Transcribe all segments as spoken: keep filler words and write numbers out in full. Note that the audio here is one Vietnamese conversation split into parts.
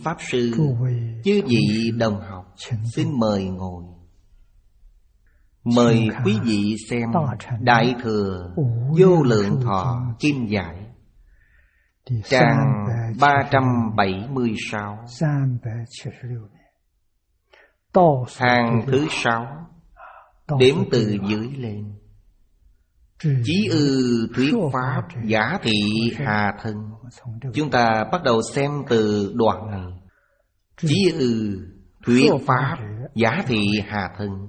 Pháp Sư, chư vị đồng học, xin mời ngồi. Mời quý vị xem Đại Thừa Vô Lượng Thọ Kim Giải, trang ba trăm bảy mươi sáu, hàng thứ sáu, đếm từ dưới lên. Chí ư thuyết pháp giả thị hà thân. Chúng ta bắt đầu xem từ đoạn này. Chí ư thuyết pháp giả thị hà thân.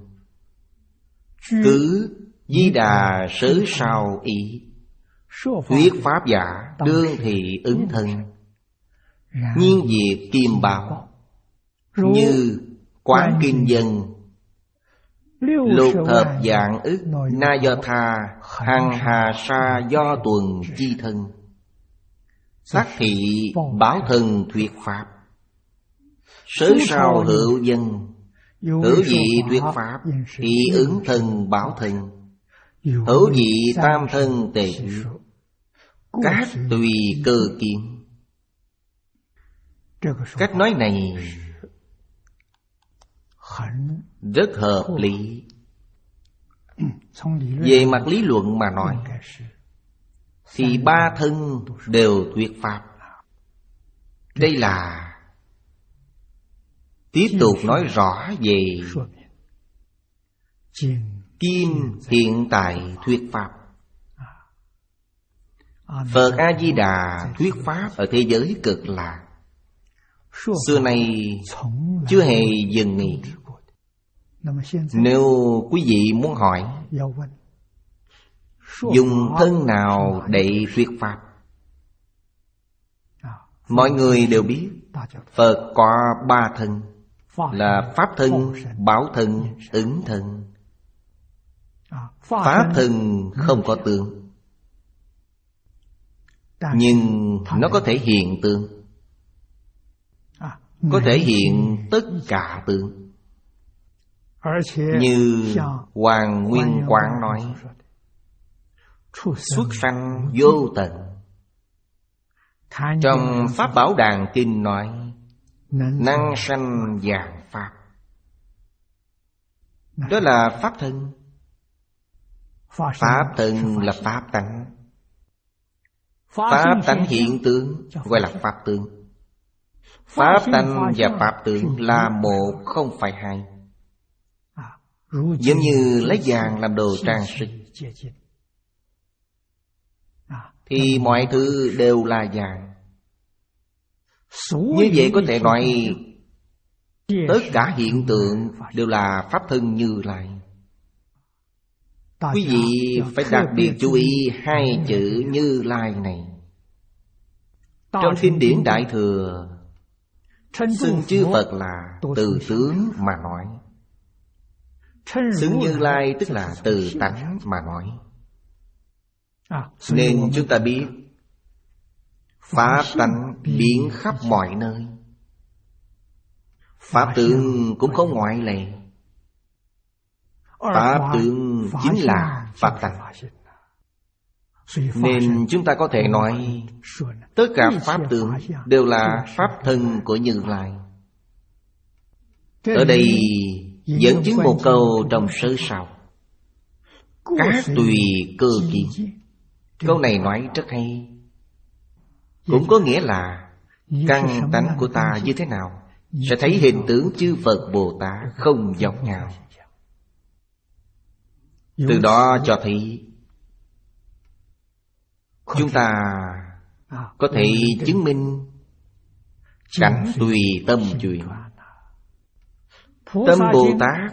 Cứ Di Đà sớ sao ý. Thuyết pháp giả đương thị ứng thân. Nhiên diệt kim bảo. Như Quán Kinh Dân, lục thập vạn ức na do tha, hằng hà sa do tuần chi thân. Sắc thị bảo thần thuyết pháp. Sớ sao hữu dân. Hữu vị thuyết pháp thì ứng thân bảo thân. Hữu vị tam thân tề thuyết. Các tùy cơ kiến. Cách nói này rất hợp lý. Về mặt lý luận mà nói thì ba thân đều thuyết pháp. Đây là tiếp tục nói rõ về Kim hiện tại thuyết pháp. Phật A-di-đà thuyết pháp ở thế giới Cực Lạc xưa nay chưa hề dừng nghỉ. Nếu quý vị muốn hỏi dùng thân nào để thuyết pháp, mọi người đều biết Phật có ba thân, là pháp thân, bảo thân, ứng thân. Pháp thân không có tướng, nhưng nó có thể hiện tướng, có thể hiện tất cả tướng. Như Hoàng Nguyên Quán nói, xuất sanh vô tận. Trong Pháp Bảo Đàn Kinh nói, năng sanh vạn pháp. Đó là pháp thân. Pháp thân là pháp tánh. Pháp tánh hiện tướng gọi là pháp tướng. Pháp tánh và pháp tướng là một, không phải hai. Giống như lấy vàng làm đồ trang sức thì mọi thứ đều là vàng. Như vậy có thể nói tất cả hiện tượng đều là pháp thân Như Lai. Quý vị phải đặc biệt chú ý hai chữ Như Lai này. Trong kinh điển Đại Thừa xưng chư Phật là từ tướng mà nói, xưng Như Lai tức là từ tánh mà nói. Nên chúng ta biết pháp tánh biến khắp mọi nơi. Pháp tướng cũng không ngoại lệ. Pháp tướng chính là pháp tánh. Nên chúng ta có thể nói tất cả pháp tướng đều là pháp thân của Như Lai. Ở đây dẫn chứng một câu trong Sớ Sao, các tùy cơ kiến. Câu này nói rất hay. Cũng có nghĩa là căn tánh của ta như thế nào sẽ thấy hình tướng chư Phật Bồ Tát không giống nhau. Từ đó cho thấy chúng ta có thể chứng minh cảnh tùy tâm chuyển. Tâm Bồ Tát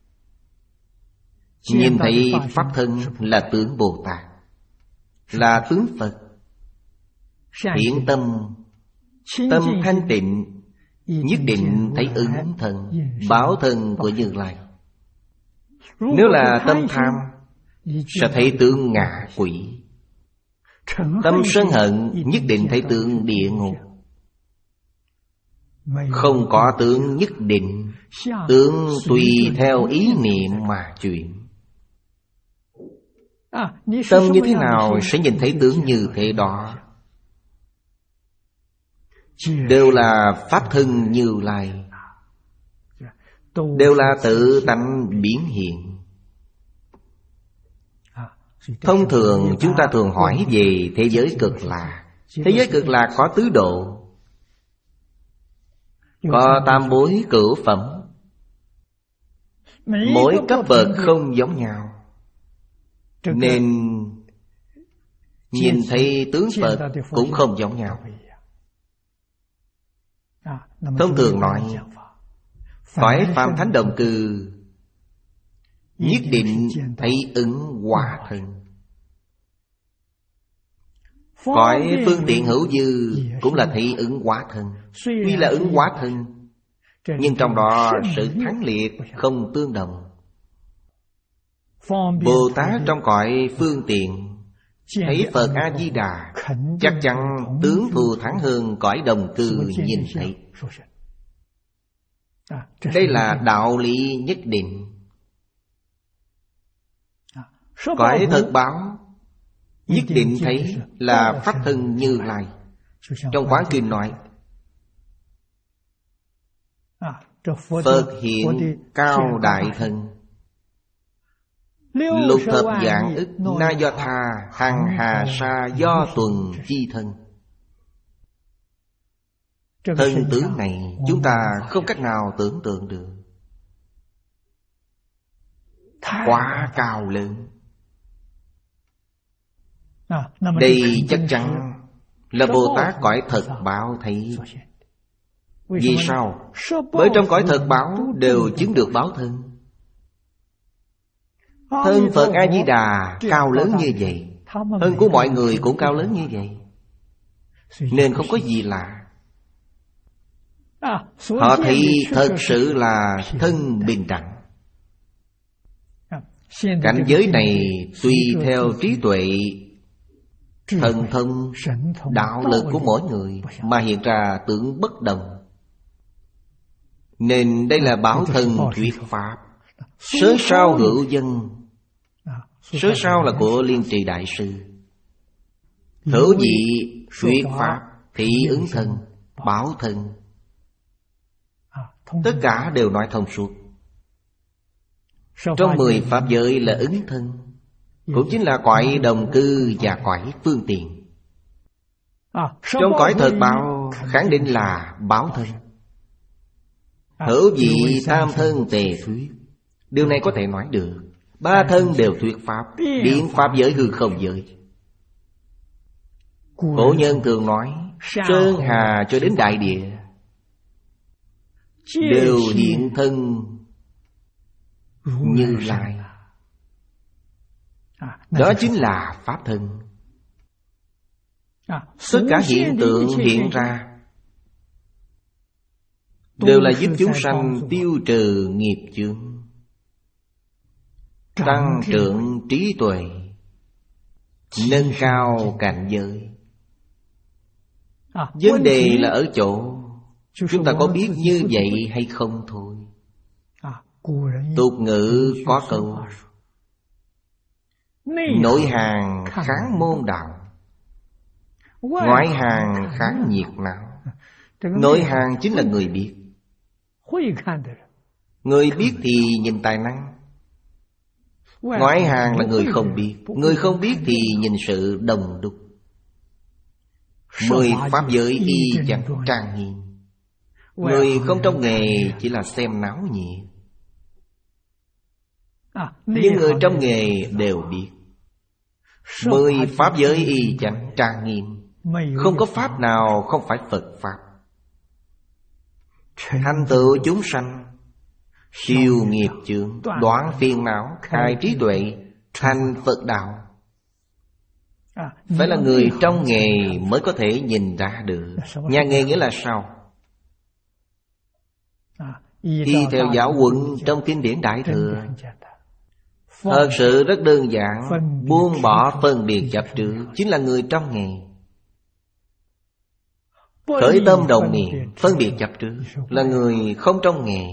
nhìn thấy pháp thân là tướng Bồ Tát, là tướng Phật. Hiện tâm, tâm thanh tịnh, nhất định thấy ứng thân, bảo thân của Như Lai. Nếu là tâm tham, sẽ thấy tướng ngạ quỷ. Tâm sân hận, nhất định thấy tướng địa ngục. Không có tướng nhất định, tướng tùy theo ý niệm mà chuyển. Tâm như thế nào sẽ nhìn thấy tướng như thế đó. đều là Pháp thân Như Lai, đều là tự tánh biến hiện. Thông thường chúng ta thường hỏi về thế giới Cực Lạc. Thế giới Cực Lạc có tứ độ, có tam bối cửu phẩm, mỗi cấp bậc không giống nhau, nên nhìn thấy tướng Phật cũng không giống nhau. Thông thường nói, cõi phàm thánh đồng cư nhất định thấy ứng hóa thân. Cõi phương tiện hữu dư cũng là thấy ứng hóa thân. Tuy là ứng hóa thân, nhưng trong đó sự thắng liệt không tương đồng. Bồ Tát trong cõi phương tiện thấy Phật A-di-đà chắc chắn tướng thù thắng hơn cõi đồng cư nhìn thấy. Đây là đạo lý nhất định. Cõi thật báo nhất định thấy là Pháp thân Như Lai. Trong Quán Kinh nói, Phật hiện cao đại thân, lục thập vạn ức na do tha, hằng hà sa do tuần chi thân. Thân tướng này chúng ta không cách nào tưởng tượng được, quá cao lớn. Đây chắc chắn là Bồ Tát cõi thật báo thấy. Vì sao? Bởi trong cõi thật báo đều chứng được báo thân. Thân Phật A-di-đà cao lớn như vậy, thân của mọi người cũng cao lớn như vậy, nên không có gì lạ. Họ thấy thật sự là thân bình đẳng. Cảnh giới này tùy theo trí tuệ, thần thông, đạo lực của mỗi người mà hiện ra tưởng bất đồng. Nên đây là báo thân thuyết Pháp. Sớ sao hữu dân. Sớ sao là của Liên Trì Đại Sư. Hữu dị thuyết Pháp, thị ứng thân, báo thân, tất cả đều nói thông suốt. Trong mười pháp giới là ứng thân, cũng chính là cõi đồng cư và cõi phương tiện. Trong cõi thật báo khẳng định là báo thân. Hữu dị tam thân tề thuyết. Điều này có thể nói được. Ba thân đều thuyết Pháp, biến Pháp giới hư không giới. Cổ nhân thường nói, Sơn Hà cho đến đại địa đều hiện thân Như Lai. Đó chính là Pháp thân. Tất cả hiện tượng hiện ra đều là giúp chúng sanh tiêu trừ nghiệp chướng, tăng trưởng trí tuệ, nâng cao cảnh giới. Vấn đề là ở chỗ chúng ta có biết như vậy hay không thôi. Tục ngữ có câu, nội hàng kháng môn đạo, ngoại hàng kháng nhiệt não. Nội hàng chính là người biết. Người biết thì nhìn tài năng. Ngoại hàng là người không biết. Người không biết thì nhìn sự đồng đúc. Mười pháp giới y chẳng trang nghiêm. Người không trong nghề chỉ là xem náo nhiệt. Nhưng người trong nghề đều biết. Mười pháp giới y chẳng trang nghiêm. Không có pháp nào không phải Phật Pháp. Thành tựu chúng sanh, siêu nghiệp chướng, đoạn phiền não, khai trí tuệ, thành Phật đạo. Phải là người trong nghề mới có thể nhìn ra được. Nhà nghề nghĩa là sao? Y theo giáo huấn trong kinh điển Đại Thừa, thật sự rất đơn giản. Buông bỏ phân biệt chấp trước, chính là người trong nghề. Khởi tâm đồng niệm phân biệt chấp trước là người không trong nghề.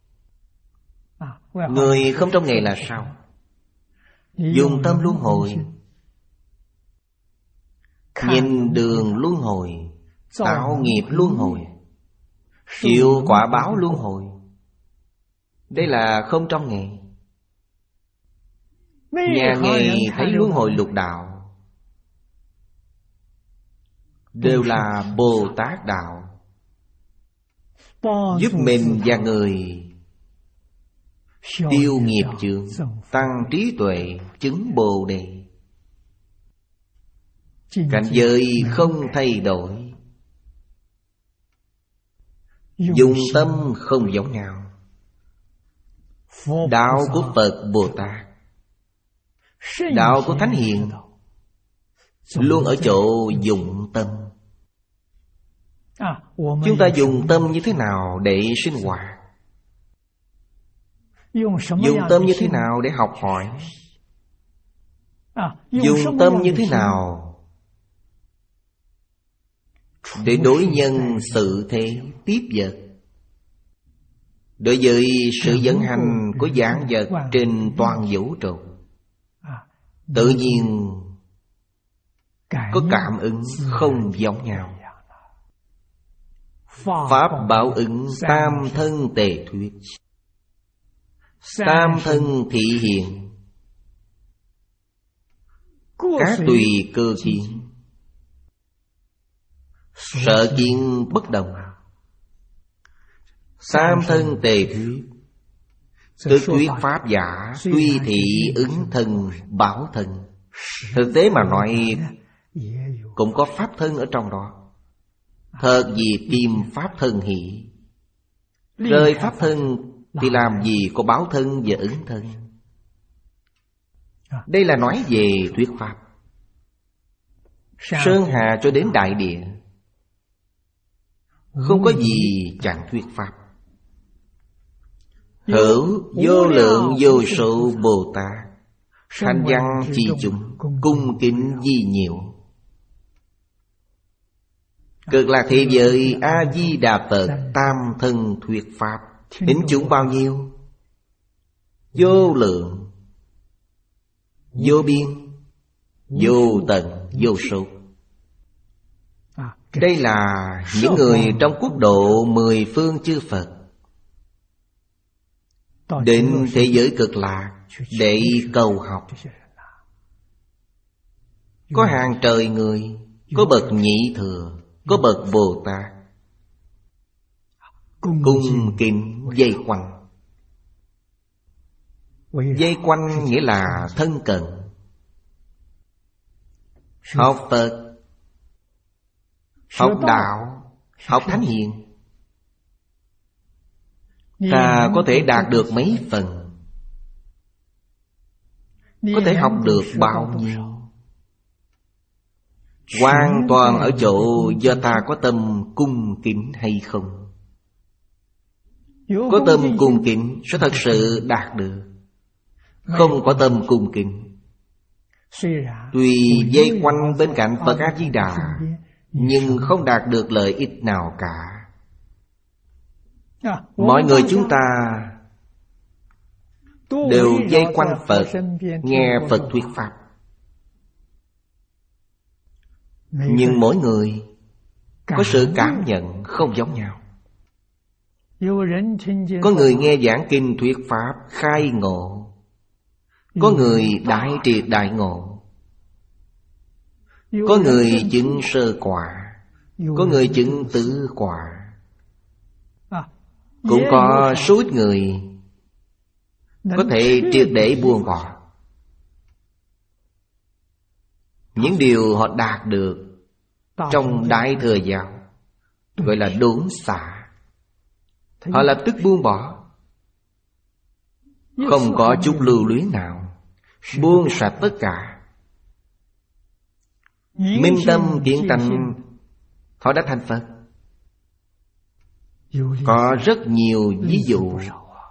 Người không trong nghề là sao? Dùng tâm luân hồi, nhìn đường luân hồi, tạo nghiệp luân hồi, chịu quả báo luân hồi. Đây là không trong nghề. Nhà nghề thấy luân hồi lục đạo đều là Bồ Tát đạo, giúp mình và người tiêu nghiệp chướng, tăng trí tuệ, chứng Bồ Đề. Cảnh giới không thay đổi, dùng tâm không giống nhau. Đạo của Phật Bồ Tát, đạo của Thánh Hiền luôn ở chỗ dụng tâm. Chúng ta dùng tâm như thế nào để sinh hoạt? Dùng tâm như thế nào để học hỏi? Dùng tâm như thế nào để đối nhân xử thế tiếp vật? Đối với sự vận hành của vạn vật trên toàn vũ trụ, tự nhiên có cảm ứng không giống nhau. Pháp bảo ứng tam thân tề thuyết. Tam thân thị hiện, các tùy cơ kiến, sở kiến bất đồng. Tam thân tề thuyết, tức thuyết pháp giả, tuy thị ứng thân bảo thân. Thực tế mà nói cũng có pháp thân ở trong đó. Thật gì tìm pháp thân hỷ, rơi pháp thân thì làm gì có báo thân và ứng thân. Đây là nói về thuyết pháp. Sơn Hà cho đến đại địa, không có gì chẳng thuyết pháp. Hữu vô lượng vô số Bồ Tát, thanh văn chi chúng, cung kính di nhiều. Cực lạc thế giới A-di-đà Phật tam thân thuyết pháp, thính chúng bao nhiêu? Vô lượng, vô biên, vô tận, vô số. Đây là những người trong quốc độ mười phương chư Phật đến thế giới cực lạc để cầu học. Có hàng trời người, có bậc nhị thừa, có bậc Bồ Tát cung kính dây quanh. Dây quanh nghĩa là thân cận. Học Phật, học đạo, học Thánh Hiền, ta có thể đạt được mấy phần, có thể học được bao nhiêu, hoàn toàn ở chỗ do ta có tâm cung kính hay không. Có tâm cung kính sẽ thật sự đạt được. Không có tâm cung kính, tuy dây quanh bên cạnh Phật A-di-đà, nhưng không đạt được lợi ích nào cả. Mọi người chúng ta đều dây quanh Phật, nghe Phật thuyết pháp, nhưng mỗi người có sự cảm nhận không giống nhau. Có người nghe giảng kinh thuyết pháp khai ngộ, có người đại triệt đại ngộ, có người chứng sơ quả, có người chứng tứ quả. Cũng có số ít người có thể triệt để buông bỏ những điều họ đạt được trong Đại Thừa Giáo, gọi là đốn xả. Họ lập tức buông bỏ, không có chút lưu luyến nào, buông sạch tất cả. Minh tâm kiến tánh, họ đã thành Phật. Có rất nhiều ví dụ.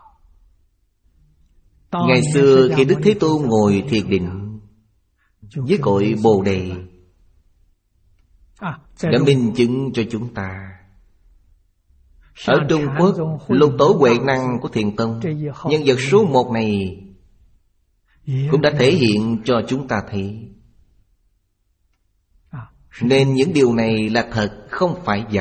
Ngày xưa khi Đức Thế Tôn ngồi thiền định với cội Bồ Đề, đã minh chứng cho chúng ta. Ở Trung Quốc, Lục Tổ Huệ Năng của Thiền Tông, nhân vật số một này cũng đã thể hiện cho chúng ta thấy Nên những điều này là thật, không phải giả.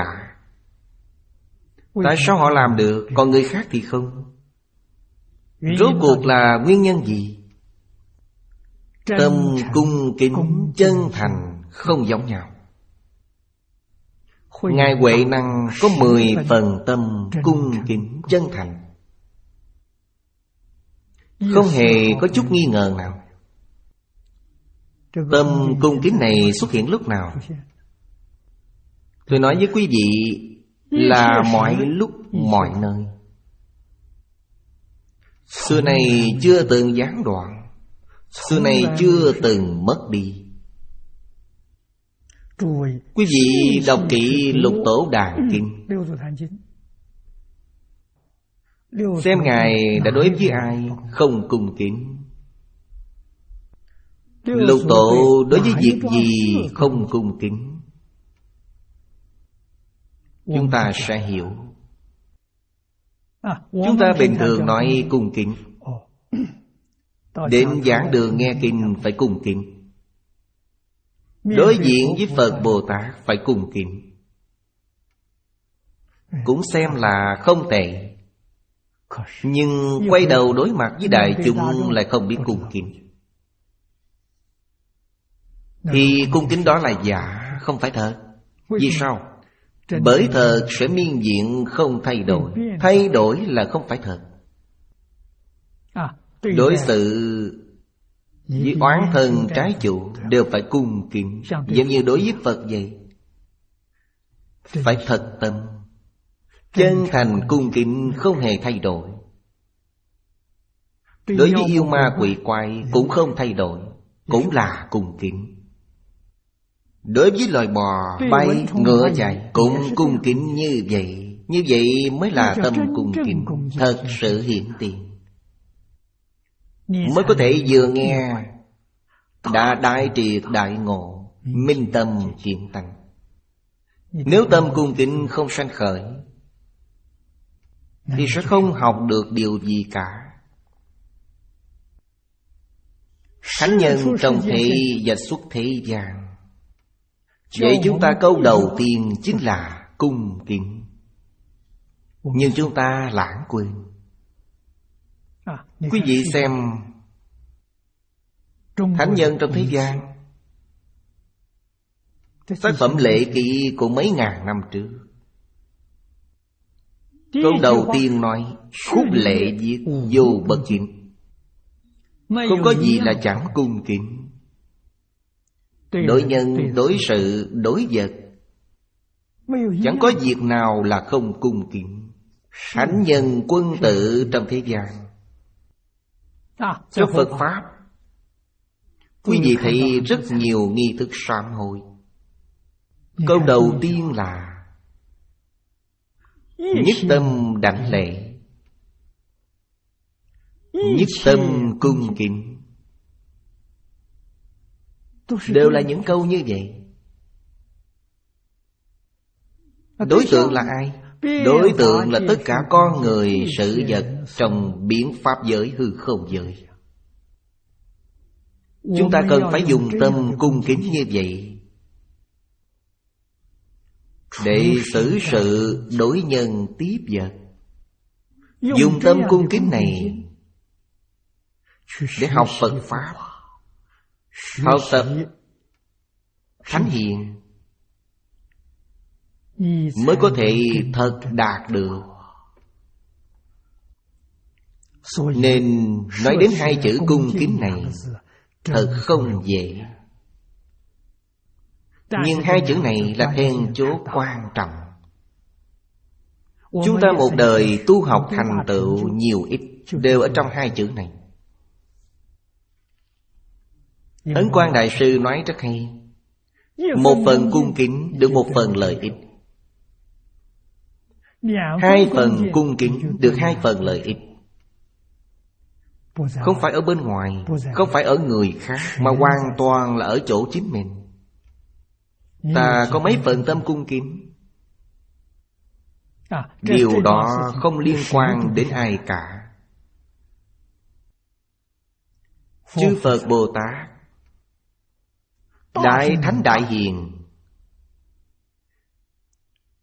Tại sao họ làm được, còn người khác thì không? Rốt cuộc là nguyên nhân gì? Tâm cung kính chân thành không giống nhau. Ngài Huệ Năng có mười phần tâm cung kính chân thành, không hề có chút nghi ngờ nào. Tâm cung kính này xuất hiện lúc nào? Tôi nói với quý vị là mọi lúc mọi nơi. Xưa này chưa từng gián đoạn, xưa này chưa từng mất đi. Quý vị đọc kỹ Lục Tổ Đàn Kinh, xem Ngài đã đối với ai không cung kính. Lục Tổ đối với việc gì không cung kính, chúng ta sẽ hiểu. Chúng ta bình thường nói cung kính, đến giảng đường nghe kinh phải cung kính, đối diện với Phật Bồ Tát phải cung kính, cũng xem là không tệ. Nhưng quay đầu đối mặt với đại chúng lại không biết cung kính, thì cung kính đó là giả, không phải thật. Vì sao? Bởi thật sẽ miên diện không thay đổi. Thay đổi là không phải thật. Đối xử với oán thân trái chủ đều phải cung kính, giống như đối với Phật vậy. Phải thật tâm, chân thành cung kính, không hề thay đổi. Đối với yêu ma quỷ quái cũng không thay đổi, cũng là cung kính. Đối với loài bò bay ngựa chạy cũng cung kính như vậy. Như vậy mới là tâm cung kính thật sự hiển tiền, mới có thể vừa nghe đã đại triệt đại ngộ, minh tâm kiến tánh. Nếu tâm cung kính không sanh khởi thì sẽ không học được điều gì cả. Thánh nhân trong thế và xuất thế gian, vậy chúng ta câu đầu tiên chính là cung kính. Nhưng chúng ta lãng quên. Quý vị xem thánh nhân trong thế gian, tác phẩm lệ ký của mấy ngàn năm trước, câu đầu tiên nói khúc lệ viết vô bất kính. Không có gì là chẳng cung kính. Đối nhân, đối sự, đối vật, chẳng có việc nào là không cung kính. Thánh nhân quân tử trong thế gian, trong Phật Pháp, quý vị thấy rất nhiều nghi thức sám hối. Câu đầu tiên là nhất tâm đảnh lễ, nhất tâm cung kính. Đều là những câu như vậy. Đối tượng là ai? Đối tượng là tất cả con người, sự vật trong biến pháp giới, hư không giới. Chúng ta cần phải dùng tâm cung kính như vậy để xử sự đối nhân tiếp vật. Dùng tâm cung kính này để học Phật Pháp, học tập thánh hiền, mới có thể thật đạt được. Nên nói đến hai chữ cung kính này thật không dễ. Nhưng hai chữ này là then chốt quan trọng. Chúng ta một đời tu học thành tựu nhiều ít đều ở trong hai chữ này. Ấn Quang Đại Sư nói rất hay: một phần cung kính được một phần lợi ích, hai phần cung kính được hai phần lợi ích. Không phải ở bên ngoài, không phải ở người khác, mà hoàn toàn là ở chỗ chính mình. Ta có mấy phần tâm cung kính, điều đó không liên quan đến ai cả. Chư Phật Bồ Tát, Đại Thánh Đại Hiền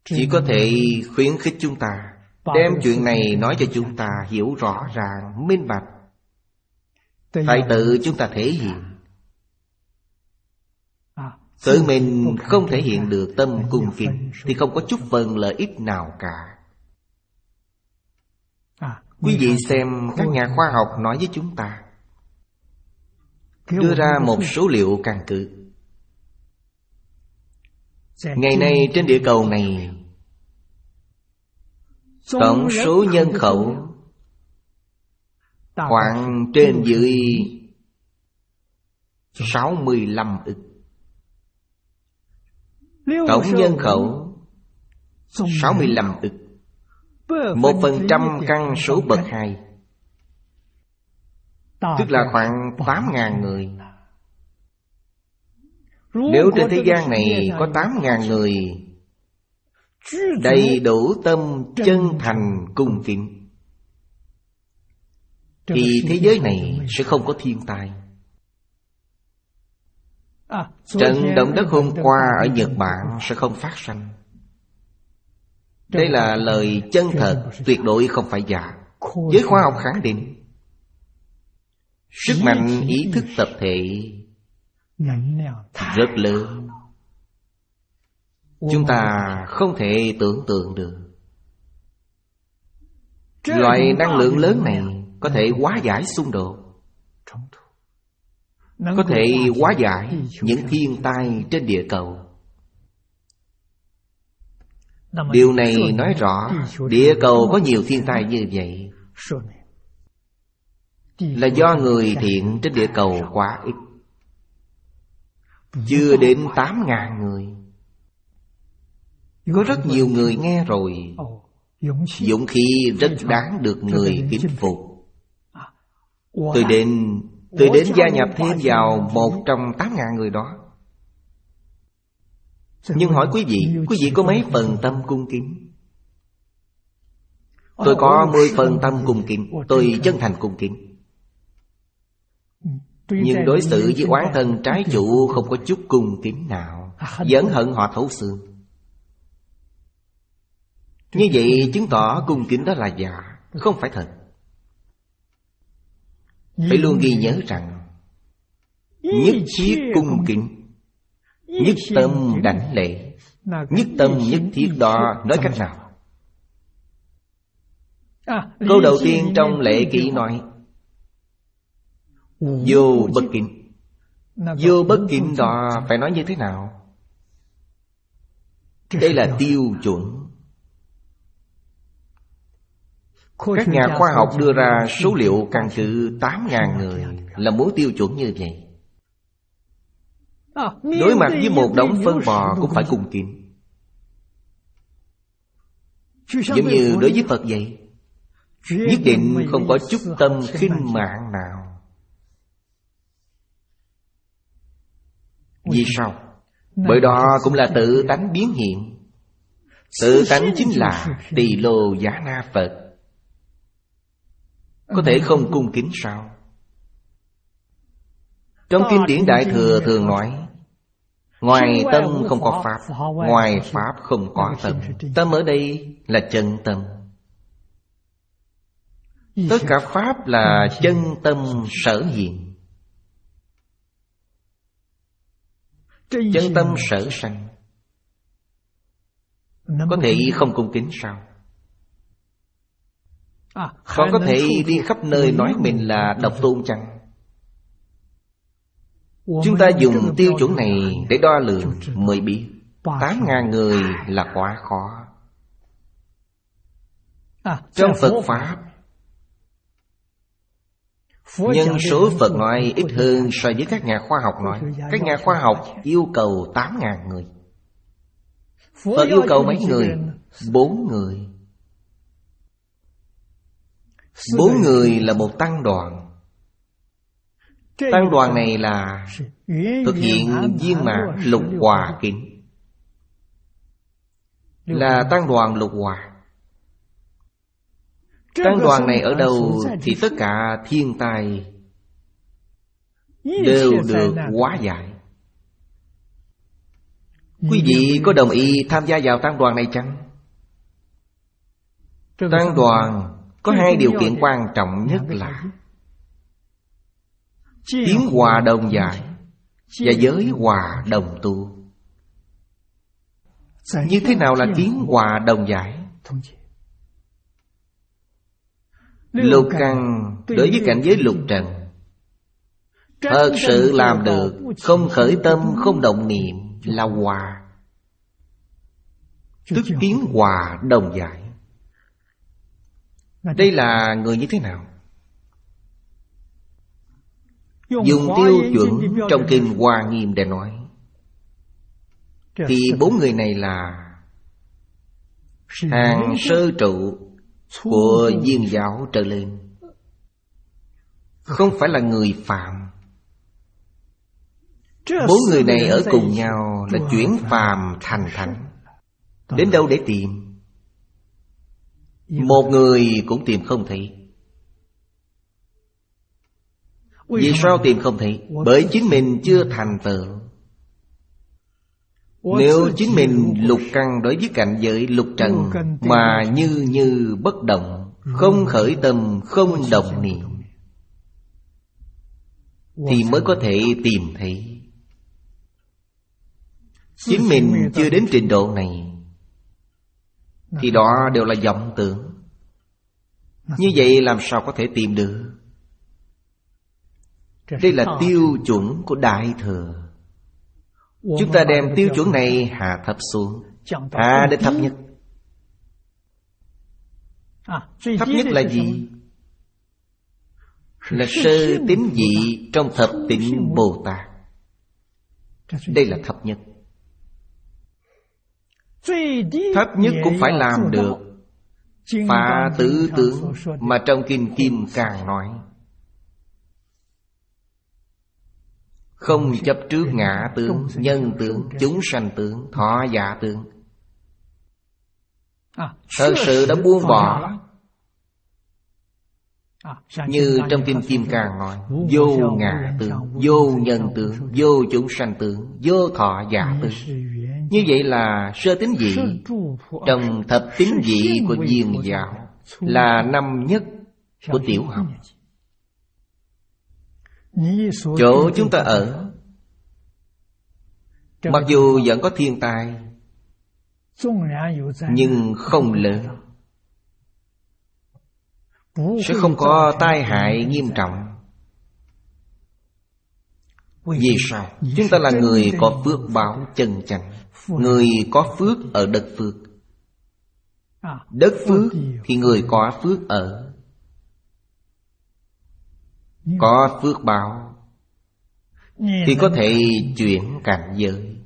chỉ có thể khuyến khích chúng ta, đem chuyện này nói cho chúng ta hiểu rõ ràng, minh bạch. Phải tự chúng ta thể hiện. Tự mình không thể hiện được tâm cung kính thì không có chút phần lợi ích nào cả. Quý vị xem các nhà khoa học nói với chúng ta, đưa ra một số liệu căn cứ. Ngày nay trên địa cầu này, tổng số nhân khẩu khoảng trên dưới sáu mươi lăm ức. Tổng nhân khẩu sáu mươi lăm ức. Một phần trăm căn số bậc hai, tức là khoảng tám ngàn người. Nếu trên thế gian này có tám ngàn người đầy đủ tâm chân thành cung kính, thì thế giới này sẽ không có thiên tai. Trận động đất hôm qua ở Nhật Bản sẽ không phát sinh. Đây là lời chân thật, tuyệt đối không phải giả. Giới khoa học khẳng định sức mạnh ý thức tập thể rất lớn, chúng ta không thể tưởng tượng được. Loại năng lượng lớn này có thể hóa giải xung đột, có thể hóa giải những thiên tai trên địa cầu. Điều này nói rõ địa cầu có nhiều thiên tai như vậy là do người thiện trên địa cầu quá ít, chưa đến tám ngàn người. Có rất nhiều người nghe rồi, dũng khí rất đáng được người kính phục. Tôi đến Tôi đến gia nhập thêm vào một trong tám ngàn người đó. Nhưng hỏi quý vị, quý vị có mấy phần tâm cung kính? Tôi có mười phần tâm cung kính. Tôi chân thành cung kính. Nhưng đối xử với oán thân trái chủ không có chút cung kính nào, vẫn hận họ thấu xương. Như vậy chứng tỏ cung kính đó là giả, không phải thật. Phải luôn ghi nhớ rằng nhất thiết cung kính, nhất tâm đảnh lễ. Nhất tâm nhất thiết đó nói cách nào? Câu đầu tiên trong lễ ký nói vô bất kính. Vô bất kính đó phải nói như thế nào? Đây là tiêu chuẩn. Các nhà khoa học đưa ra số liệu căn cứ tám ngàn người là muốn tiêu chuẩn như vậy. Đối mặt với một đống phân bò cũng phải cung kính. Giống như đối với Phật vậy, nhất định không có chút tâm khinh mạng nào. Vì sao? Bởi đó cũng là tự tánh biến hiện. Tự tánh chính là Tỳ Lô Giá Na Phật. Có thể không cung kính sao? Trong kinh điển Đại Thừa thường nói, ngoài tâm không có pháp, ngoài pháp không có tâm. Tâm ở đây là chân tâm. Tất cả pháp là chân tâm sở hiện, chân tâm sở sanh. Có thể không cung kính sao? Họ có thể đi khắp nơi nói mình là độc tôn chăng? Chúng ta dùng tiêu chuẩn này để đo lường mới biết tám ngàn người là quá khó. Trong Phật Pháp, nhân số Phật nói ít hơn so với các nhà khoa học nói. Các nhà khoa học yêu cầu tám ngàn người. Phật yêu cầu mấy người? Bốn người. Bốn người là một tăng đoàn. Tăng đoàn này là thực hiện viên mãn lục hòa kính, là tăng đoàn lục hòa. Tăng đoàn này ở đâu thì tất cả thiên tai đều được hóa giải. Quý vị có đồng ý tham gia vào tăng đoàn này chăng? Tăng đoàn có hai điều kiện quan trọng nhất là tiếng hòa đồng giải và giới hòa đồng tu. Như thế nào là tiếng hòa đồng giải? Lục căn đối với cảnh giới lục trần thật sự làm được, không khởi tâm, không động niệm là hòa, tức tiếng hòa đồng giải. Đây là người như thế nào? Dùng tiêu chuẩn trong kinh Hoa Nghiêm để nói thì bốn người này là hàng sơ trụ của Viên giáo trở lên, không phải là người phạm. Bốn người này ở cùng nhau là chuyển phàm thành thánh. Đến đâu để tìm? Một người cũng tìm không thấy. Vì sao tìm không thấy? Bởi chính mình chưa thành tựu. Nếu chính mình lục căn đối với cảnh giới lục trần mà như như bất động, không khởi tâm, không động niệm, thì mới có thể tìm thấy. Chính mình chưa đến trình độ này thì đó đều là vọng tưởng. Như vậy làm sao có thể tìm được? Đây là tiêu chuẩn của Đại Thừa. Chúng ta đem tiêu chuẩn này hạ thấp xuống, hạ đến thấp nhất. Thấp nhất là gì? Là sơ tín vị trong thập tịnh Bồ Tát. Đây là thấp nhất. Thấp nhất cũng phải làm được phá tứ tướng mà trong kinh Kim Cang nói. Không chấp trước ngã tướng, nhân tướng, chúng sanh tướng, thọ giả tướng. Thật sự đã buông bỏ. Như trong kinh Kim Cang nói, vô ngã tướng, vô nhân tướng, vô chúng sanh tướng, vô thọ giả tướng. Như vậy là sơ tín vị trong thập tín vị của Viên giáo, là năm nhất của tiểu học. Chỗ chúng ta ở, mặc dù vẫn có thiên tai, nhưng không lớn, sẽ không có tai hại nghiêm trọng. Vì sao? Chúng ta là người có phước báo chân chánh, người có phước ở đất phước. Đất phước thì người có phước ở. Có phước báo thì có thể chuyển cảnh giới.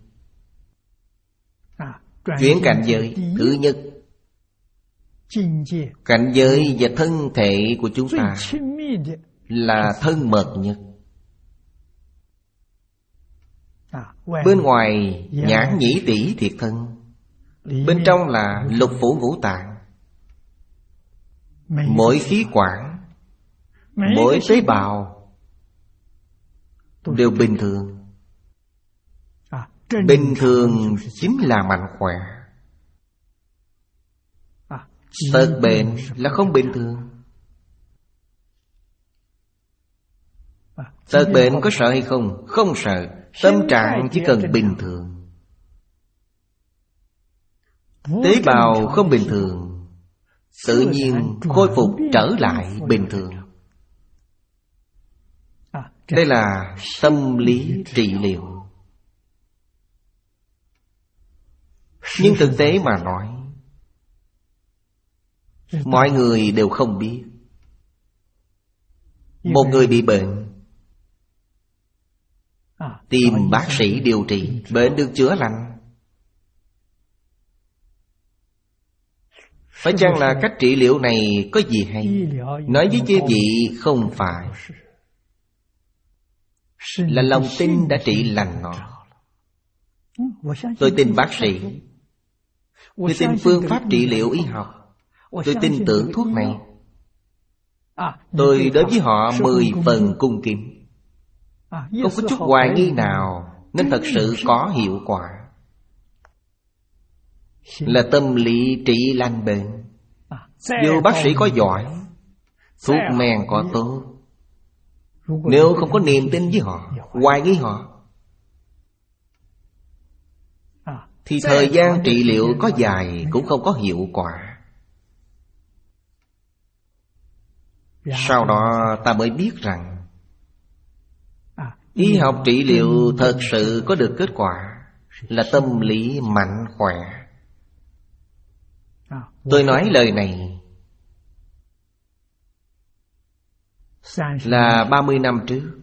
Chuyển cảnh giới, thứ nhất, cảnh giới và thân thể của chúng ta là thân mật nhất. Bên ngoài nhãn nhĩ tỷ thiệt thân, bên trong là lục phủ ngũ tạng. Mỗi khí quản, mỗi tế bào đều bình thường. Bình thường chính là mạnh khỏe. Tật bệnh là không bình thường. Tật bệnh có sợ hay không? Không sợ. Tâm trạng chỉ cần bình thường. Tế bào không bình thường, tự nhiên khôi phục trở lại bình thường. Đây là tâm lý trị liệu. Nhưng thực tế mà nói, mọi người đều không biết. Một người bị bệnh, tìm bác sĩ điều trị, bệnh được chữa lành. Phải chăng là cách trị liệu này có gì hay? Nói với chư vị không phải, là lòng tin đã trị lành nó. Tôi tin bác sĩ, tôi tin phương pháp trị liệu y học, tôi tin tưởng thuốc này. Tôi đối với họ mười phần cung kính, không có chút hoài nghi nào, nên thật sự có hiệu quả. là tâm lý trị lành bệnh. Dù bác sĩ có giỏi, thuốc men có tốt, nếu không có niềm tin với họ, hoài nghi họ, thì thời gian trị liệu có dài cũng không có hiệu quả. Sau đó ta mới biết rằng y học trị liệu thật sự có được kết quả là tâm lý mạnh khỏe. Tôi nói lời này là ba mươi năm trước.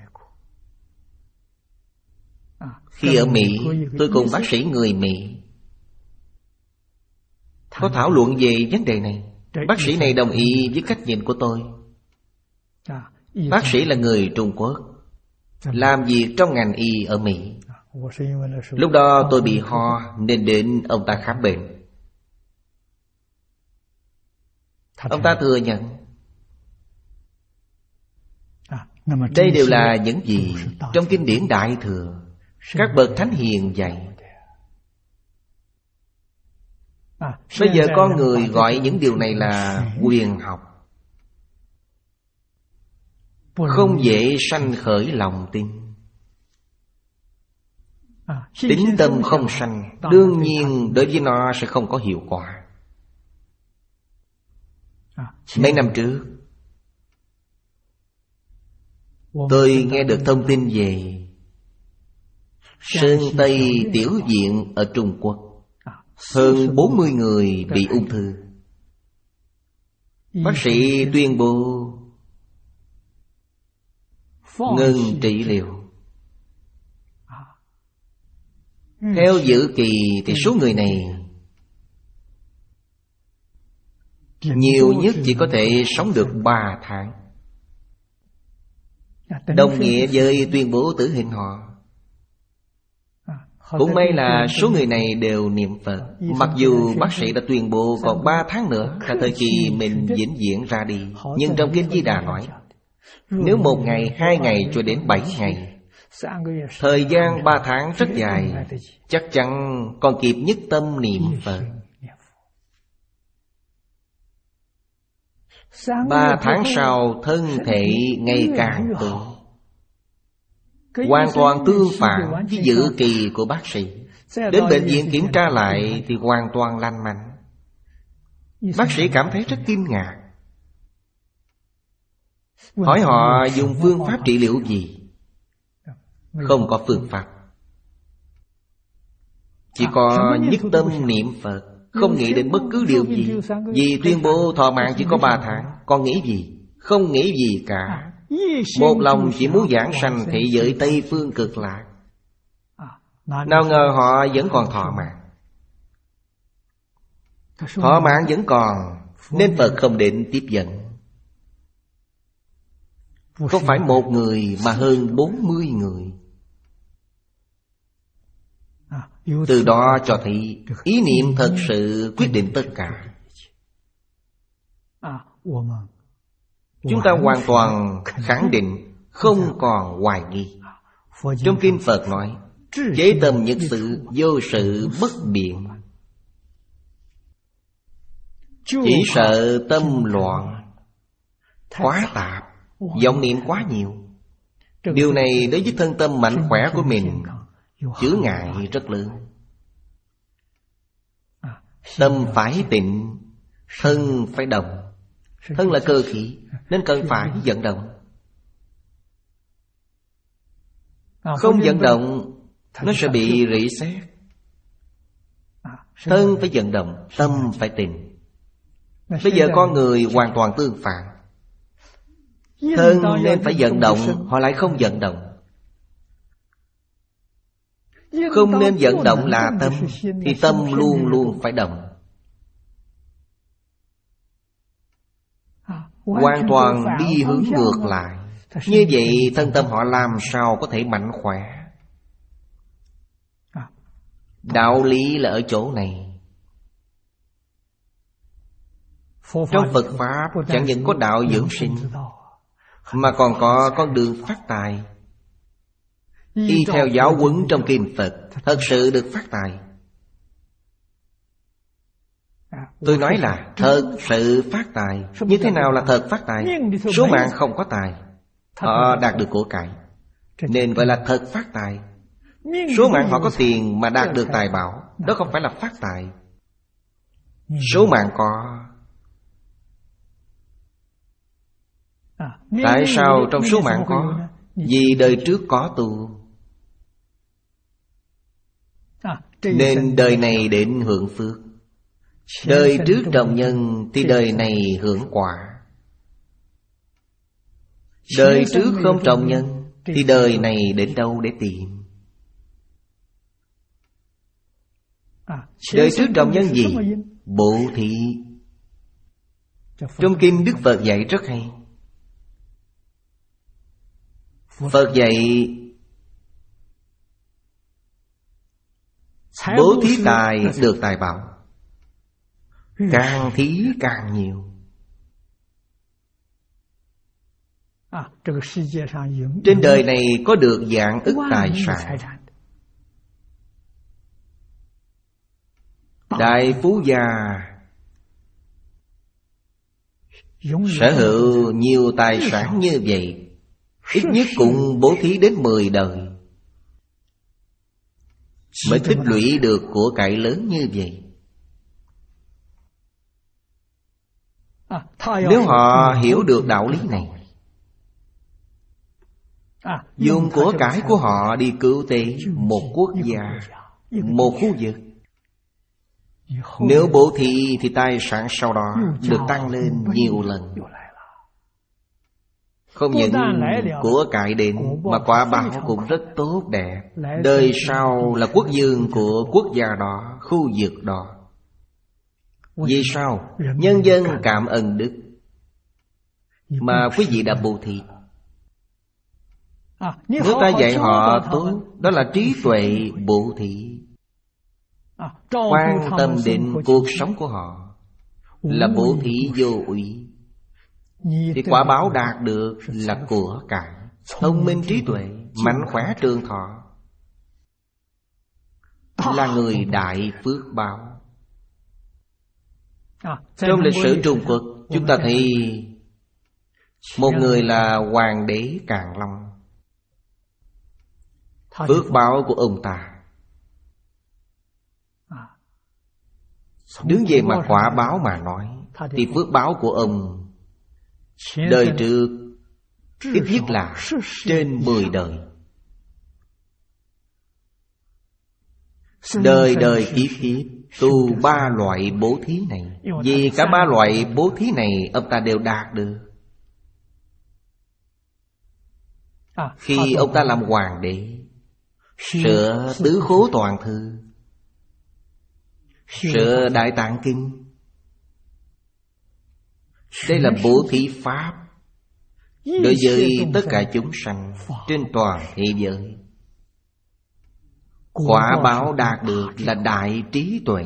Khi ở Mỹ, tôi cùng bác sĩ người Mỹ có thảo luận về vấn đề này. Bác sĩ này đồng ý với cách nhìn của tôi. Bác sĩ là người Trung Quốc, làm việc trong ngành y ở Mỹ. Lúc đó tôi bị ho nên đến ông ta khám bệnh. Ông ta thừa nhận đây đều là những gì trong kinh điển Đại Thừa các bậc thánh hiền dạy. Bây giờ con người gọi những điều này là quyền học, không dễ sanh khởi lòng tin. Tính tâm không sanh, đương nhiên đối với nó sẽ không có hiệu quả. Mấy năm trước, tôi nghe được thông tin về Sơn Tây Tiểu Viện ở Trung Quốc. Hơn bốn mươi người bị ung thư. Bác sĩ tuyên bố ngừng trị liệu. Theo dự kỳ thì số người này nhiều nhất chỉ có thể sống được ba tháng, đồng nghĩa với tuyên bố tử hình họ. Cũng may là số người này đều niệm Phật. Mặc dù bác sĩ đã tuyên bố còn ba tháng nữa là thời kỳ mình vĩnh viễn ra đi. Nhưng trong Kinh Di Đà nói, nếu một ngày, hai ngày cho đến bảy ngày, thời gian ba tháng rất dài, chắc chắn còn kịp nhất tâm niệm Phật. Ba tháng sau thân thể ngày càng tốt, hoàn toàn tương phản với dự kỳ của bác sĩ. Đến bệnh viện kiểm tra lại thì hoàn toàn lành mạnh. Bác sĩ cảm thấy rất kinh ngạc, hỏi họ dùng phương pháp trị liệu gì. Không có phương pháp, chỉ có nhất tâm niệm Phật, không nghĩ đến bất cứ điều gì. Vì tuyên bố thọ mạng chỉ có ba tháng, còn nghĩ gì? Không nghĩ gì cả. Một lòng chỉ muốn giảng sanh thế giới Tây Phương Cực Lạc. Nào ngờ họ vẫn còn thọ mạng. Thọ mạng vẫn còn, nên Phật không định tiếp dẫn. Không phải một người mà hơn bốn mươi người. Từ đó cho thấy ý niệm thật sự quyết định tất cả. Chúng ta hoàn toàn khẳng định, không còn hoài nghi. Trong Kinh Phật nói, chế tâm nhất sự, vô sự bất biện. Chỉ sợ tâm loạn, quá tạp, vọng niệm quá nhiều. Điều này đối với thân tâm mạnh khỏe của mình chướng ngại rất lớn. Tâm phải tịnh, thân phải động. Thân là cơ khí, nên cần phải vận động. Không vận động, nó sẽ bị rỉ sét. Thân phải vận động, tâm phải tịnh. Bây giờ con người hoàn toàn tương phản. Thân nên phải vận động, họ lại không vận động. Không nên vận động là tâm, thì tâm luôn luôn phải động. Hoàn toàn đi hướng ngược lại. Như vậy thân tâm họ làm sao có thể mạnh khỏe? Đạo lý là ở chỗ này. Trong Phật Pháp chẳng những có đạo dưỡng sinh, mà còn có con đường phát tài. Y theo giáo huấn trong Kinh Phật, thật sự được phát tài. Tôi nói là thật sự phát tài. Như thế nào là thật phát tài? Số mạng không có tài, họ đạt được của cải, nên gọi là thật phát tài. Số mạng họ có tiền mà đạt được tài bảo, đó không phải là phát tài. Số mạng có. Tại sao trong số mạng có? Vì đời trước có tu, nên đời này đến hưởng phước. Đời trước trồng nhân thì đời này hưởng quả. Đời trước không trồng nhân thì đời này đến đâu để tìm? Đời trước trồng nhân gì? Bố thí. Trong kinh Đức Phật dạy rất hay. Phật dạy bố thí tài được tài bảo, càng thí càng nhiều. Trên đời này có được vạn ức tài sản. Đại phú gia sở hữu nhiều tài sản như vậy, ít nhất cũng bố thí đến mười đời mới tích lũy được của cải lớn như vậy. Nếu họ hiểu được đạo lý này, dùng của cải của họ đi cứu tế một quốc gia, một khu vực, nếu bố thí thì tài sản sau đó được tăng lên nhiều lần. Không những của cải đến mà quả báo cũng rất tốt đẹp. Đời sau là quốc vương của quốc gia đó, khu vực đó. Vì sao? Nhân dân cảm ơn đức mà quý vị đã bố thí. Nếu ta dạy họ tốt, đó là trí tuệ bố thí. Quan tâm đến cuộc sống của họ là bố thí vô ủy, thì quả báo đạt được là của cải, thông minh trí tuệ, mạnh khỏe trường thọ, là người đại phước báo. Trong lịch sử Trung Quốc, chúng ta thấy một người là Hoàng đế Càn Long. Phước báo của ông ta, đứng về mặt quả báo mà nói, thì phước báo của ông đời trước ít nhất là trên mười đời. Đời đời kiếp kiếp tu ba loại bố thí này. Vì cả ba loại bố thí này ông ta đều đạt được. Khi ông ta làm hoàng đế, sửa tứ khố toàn thư, sửa Đại Tạng Kinh, đây là bố thí pháp đối với tất cả chúng sanh trên toàn thế giới. Quả báo đạt được là đại trí tuệ.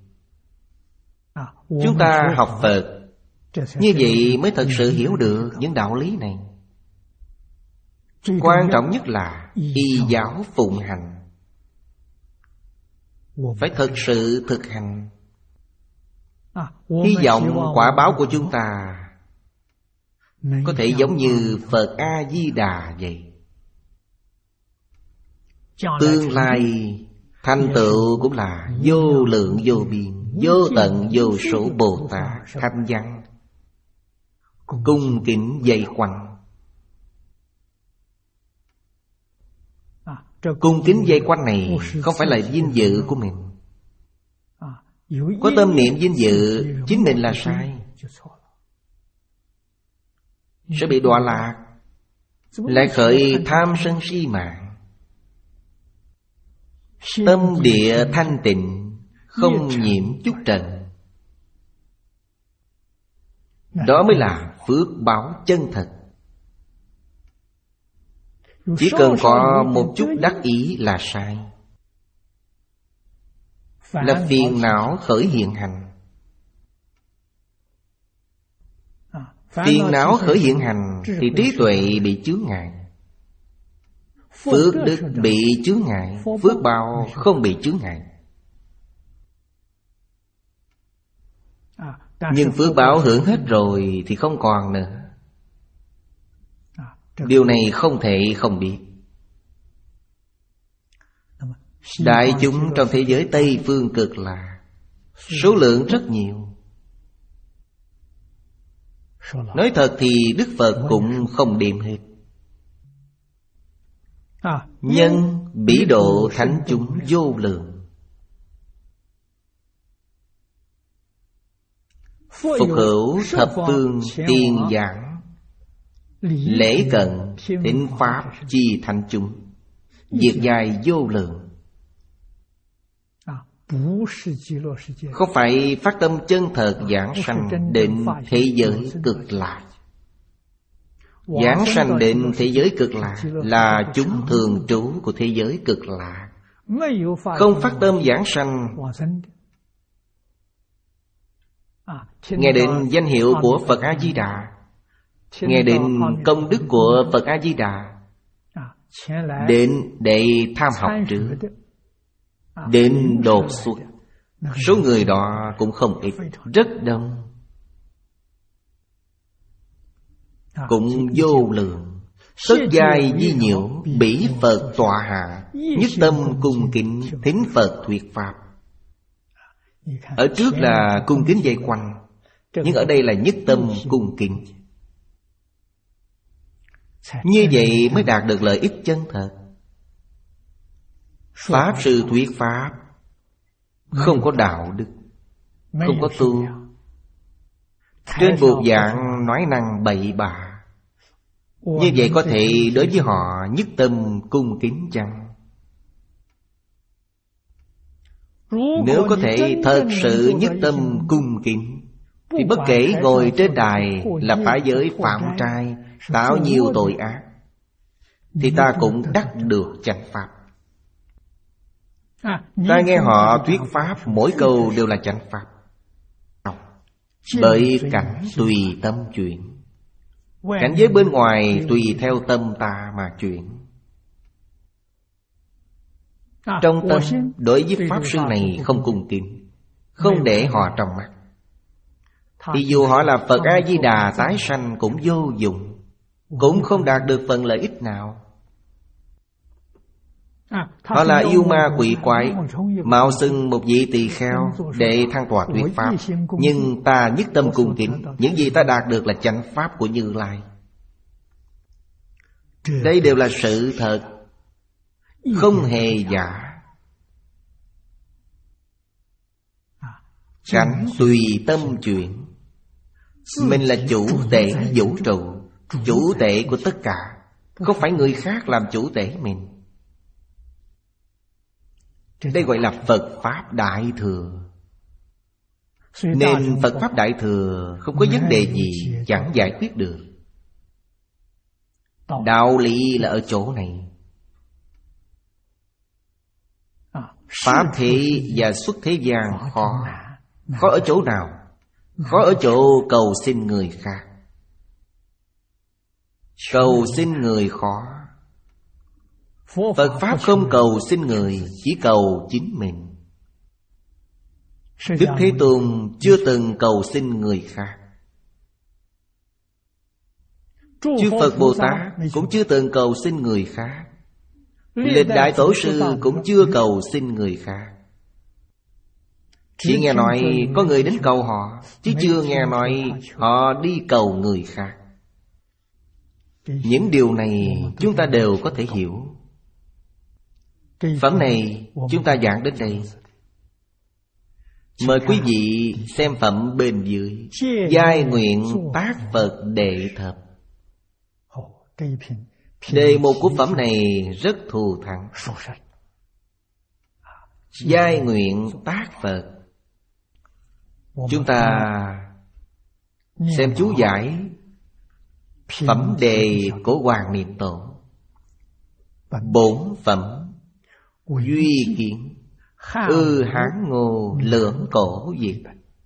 Chúng ta học Phật như vậy mới thật sự hiểu được những đạo lý này. Quan trọng nhất là y giáo phụng hành, phải thật sự thực hành. Hy vọng quả báo của chúng ta có thể giống như Phật A-di-đà vậy. Tương lai thành tựu cũng là vô lượng vô biên, vô tận vô số Bồ Tát thanh văn cung kính vây quanh. Cung kính vây quanh này không phải là vinh dự của mình. Có tâm niệm vinh dự chính mình là sai, sẽ bị đọa lạc, lại khởi tham sân si mạng. Tâm địa thanh tịnh, không nhiễm chút trần, đó mới là phước báo chân thật. Chỉ cần có một chút đắc ý là sai, là phiền não khởi hiện hành. Phiền não khởi hiện hành thì trí tuệ bị chướng ngại, phước đức bị chướng ngại, phước báo không bị chướng ngại. Nhưng phước báo hưởng hết rồi thì không còn nữa. Điều này không thể không biết. Đại chúng trong thế giới Tây Phương Cực Lạc số lượng rất nhiều. Nói thật thì Đức Phật cũng không đếm hết. Nhân bỉ độ thánh chúng vô lượng. Phục hữu thập phương tiền giảng, lễ cận thính pháp chi thánh chúng, diệt dài vô lượng. Không phải phát tâm chân thật giảng sanh đến thế giới cực lạc. Giảng sanh đến thế giới cực lạc là chúng thường trú của thế giới cực lạc. Không phát tâm giảng sanh, nghe đến danh hiệu của Phật A-di-đà, nghe đến công đức của Phật A-di-đà, đến để tham học trước, đến đột xuất, số người đó cũng không ít, rất đông, cũng vô lượng. Tất giai di nhiễu bỉ Phật tọa hạ, nhất tâm cung kính thính Phật thuyết pháp. Ở trước là cung kính vây quanh, nhưng ở đây là nhất tâm cung kính. Như vậy mới đạt được lợi ích chân thật. Pháp sư thuyết pháp không có đạo đức, không có tu, trên bục giảng nói năng bậy bạ. Như vậy có thể đối với họ nhất tâm cung kính chăng? Nếu có thể thật sự nhất tâm cung kính, thì bất kể ngồi trên đài là phá giới phạm trai, tạo nhiều tội ác, thì ta cũng đắc được chánh pháp. Ta nghe họ thuyết pháp, mỗi câu đều là chánh pháp. Bởi cảnh tùy tâm chuyển. Cảnh giới bên ngoài tùy theo tâm ta mà chuyển. Trong tâm đối với pháp sư này không cung kính, không để họ trong mắt, thì dù họ là Phật A-di-đà tái sanh cũng vô dụng, cũng không đạt được phần lợi ích nào. Họ là yêu ma quỷ quái, mạo xưng một vị tỳ kheo để thăng tọa thuyết pháp, nhưng ta nhất tâm cung kính, những gì ta đạt được là chánh pháp của Như Lai. Đây đều là sự thật, không hề giả. Cảnh tùy tâm chuyển. Mình là chủ tể vũ trụ, chủ tể của tất cả, không phải người khác làm chủ tể mình. Đây gọi là Phật Pháp Đại Thừa. Nên Phật Pháp Đại Thừa không có vấn đề gì chẳng giải quyết được. Đạo lý là ở chỗ này. Pháp thế và xuất thế gian khó. Khó ở chỗ nào? Khó ở chỗ cầu xin người khác. Cầu xin người khó. Phật Pháp không cầu xin người, chỉ cầu chính mình. Đức Thế Tôn chưa từng cầu xin người khác. Chư Phật Bồ Tát cũng chưa từng cầu xin người khác. Lịch đại tổ sư cũng chưa cầu xin người khác. Chỉ nghe nói có người đến cầu họ, chứ chưa nghe nói họ đi cầu người khác. Những điều này chúng ta đều có thể hiểu. Phẩm này chúng ta giảng đến đây. Mời quý vị xem phẩm bên dưới. Giai nguyện tác Phật đệ thập. Đề mục của phẩm này rất thù thắng. Giai nguyện tác Phật. Chúng ta xem chú giải phẩm đề của Hoàng Niệm Tổ. Bổn phẩm duy kiến, ư hán ngô lưỡng cổ diệt.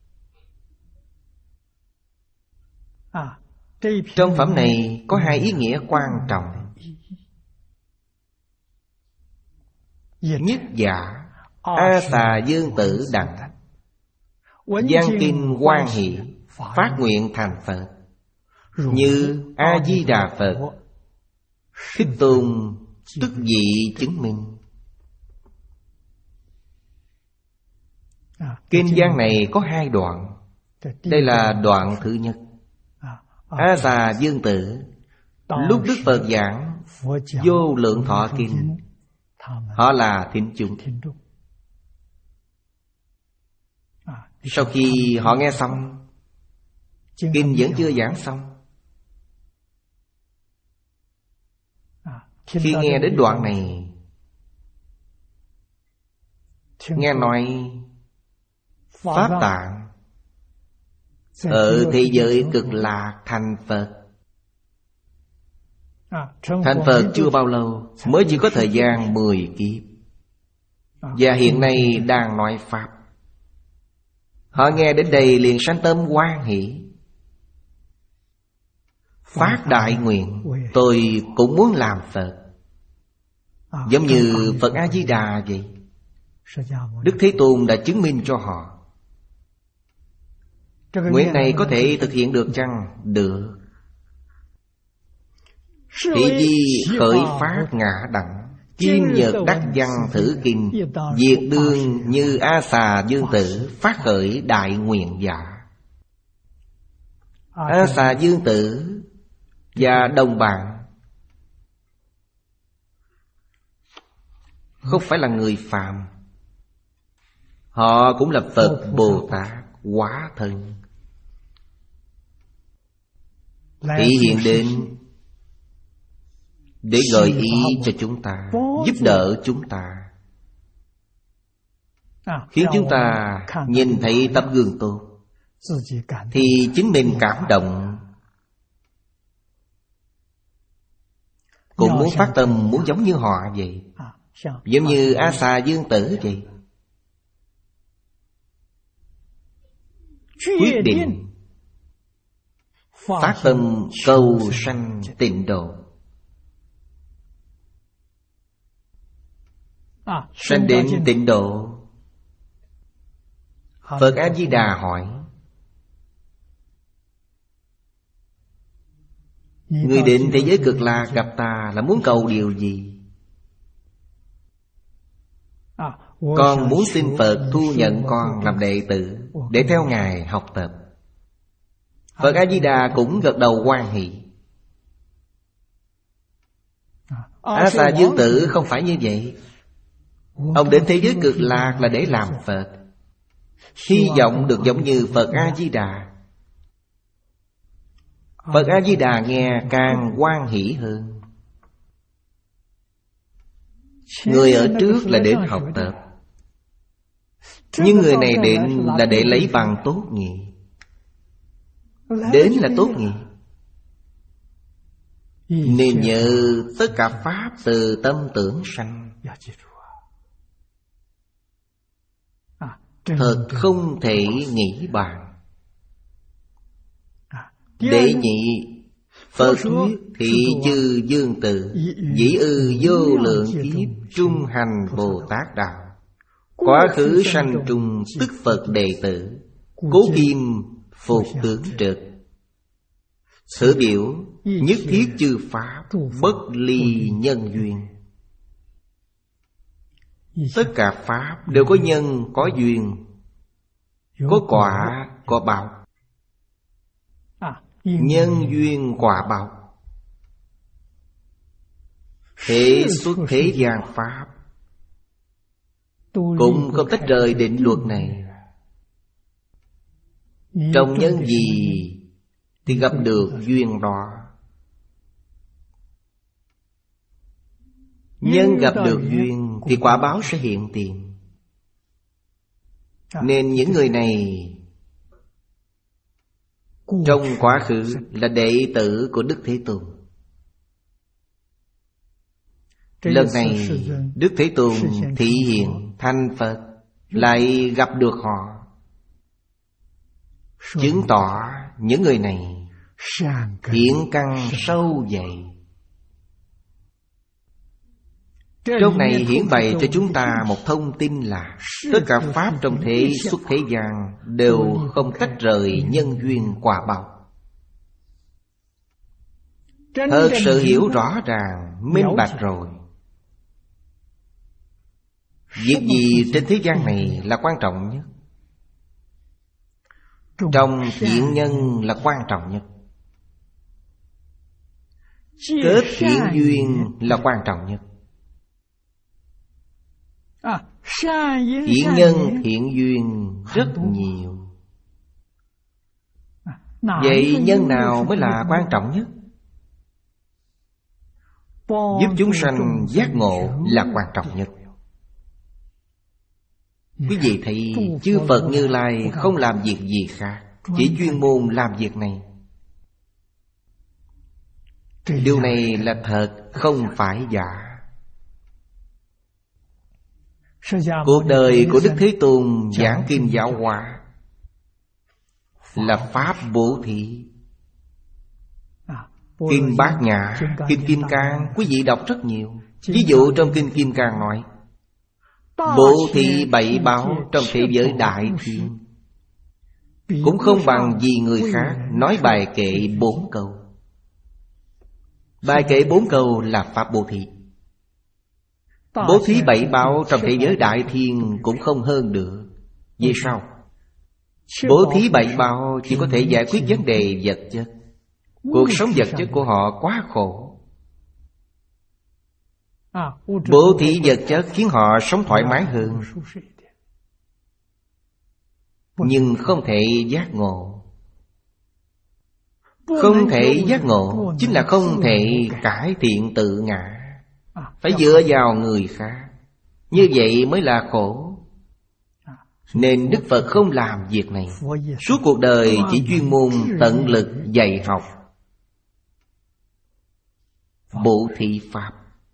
Trong phẩm này có hai ý nghĩa quan trọng. Nhất giả A xà dương tử đặng, Văn kinh hoan hỷ, phát nguyện thành Phật. Như A-di-đà Phật, Thích Tôn tức vị chứng minh. Kinh văn này có hai đoạn. Đây là đoạn thứ nhất. A Xà Dương Tử, lúc Đức Phật giảng Vô Lượng Thọ Kinh, họ là thính chúng. Sau khi họ nghe xong, kinh vẫn chưa giảng xong. Khi nghe đến đoạn này, nghe nói Pháp Tạng ở thế giới Cực Lạc thành Phật. Thành Phật chưa bao lâu, mới chỉ có thời gian mười kiếp. Và hiện nay đang nói Pháp. Họ nghe đến đây liền sanh tâm hoan hỷ, phát đại nguyện, tôi cũng muốn làm Phật, giống như Phật A-di-đà vậy. Đức Thế Tôn đã chứng minh cho họ. Nguyện này có thể thực hiện được chăng? Được. Thị di khởi phát ngã đẳng, kim nhật đắc văn thử kinh, diệt đương như A Xà Dương Tử, phát khởi đại nguyện giả. A Xà Dương Tử và đồng bạn không phải là người phàm. Họ cũng là Phật Bồ Tát hóa thân, thể hiện đến để gợi ý cho chúng ta, giúp đỡ chúng ta, khiến chúng ta nhìn thấy tấm gương tốt, thì chính mình cảm động, cũng muốn phát tâm muốn giống như họ vậy. Giống như A Xà Dương Tử vậy, quyết định phát tâm cầu sanh tịnh độ. Sanh đến tịnh độ, Phật A-di-đà hỏi: người đến thế giới Cực Lạc gặp ta là muốn cầu điều gì? Con muốn xin Phật thu nhận con làm đệ tử, để theo Ngài học tập. Phật A-di-đà cũng gật đầu hoan hỷ. A Xà Dương Tử không phải như vậy. Ông đến thế giới Cực Lạc là để làm Phật, hy vọng được giống như Phật A-di-đà. Phật A-di-đà nghe càng hoan hỷ hơn. Người ở trước là để học tập, nhưng người này đến là để lấy bằng tốt nghiệp. Đến là tốt nghiệp, nên nhờ tất cả Pháp từ tâm tưởng sanh. Thật không thể nghĩ bàn. Đệ nhị, Phật thuyết thị chư Dương Tử, dĩ ư vô lượng kiếp trung hành Bồ Tát đạo. Quá khứ sanh trùng tức Phật đệ tử, cố kim phục tướng trực. Thử biểu nhất thiết chư Pháp, bất ly nhân duyên. Tất cả Pháp đều có nhân, có duyên, có quả, có báo. Nhân duyên quả báo. Thế xuất thế gian Pháp cũng không tách rời định luật này. Trong nhân gì thì gặp được duyên đó. Nhân gặp được duyên thì quả báo sẽ hiện tiền. Nên những người này trong quá khứ là đệ tử của Đức Thế Tôn. Lần này Đức Thế Tôn thị hiện thành Phật, lại gặp được họ, chứng tỏ những người này thiện căn sâu dày. Trong này hiển bày cho chúng ta một thông tin là tất cả pháp trong thế xuất thế gian đều không tách rời nhân duyên quả báo. Thật sự hiểu rõ ràng, minh bạch rồi. Việc gì trên thế gian này là quan trọng nhất? Trong thiện nhân là quan trọng nhất. Kết thiện duyên là quan trọng nhất. Thiện nhân thiện duyên rất nhiều. Vậy nhân nào mới là quan trọng nhất? Giúp chúng sanh giác ngộ là quan trọng nhất. Quý vị thấy chư Phật Như Lai không làm việc gì khác, chỉ chuyên môn làm việc này. Điều này là thật, không phải giả. Cuộc đời của Đức Thế Tôn giảng kinh giáo hóa là pháp bố thí. Kinh Bát Nhã, Kinh Kim Cang, quý vị đọc rất nhiều. Ví dụ trong Kinh Kim Cang nói bố thí bảy báo trong thế giới đại thiên, cũng không bằng gì người khác nói bài kệ bốn câu. Bài kệ bốn câu là pháp bố thí. Bố thí bảy báo trong thế giới đại thiên cũng không hơn được. Vì sao? Bố thí bảy báo chỉ có thể giải quyết vấn đề vật chất. Cuộc sống vật chất của họ quá khổ. Bố thí vật chất khiến họ sống thoải mái hơn, nhưng không thể giác ngộ. Không thể giác ngộ chính là không thể cải thiện tự ngã. Phải dựa vào người khác. Như vậy mới là khổ. Nên Đức Phật không làm việc này. Suốt cuộc đời chỉ chuyên môn tận lực dạy học bố thí pháp.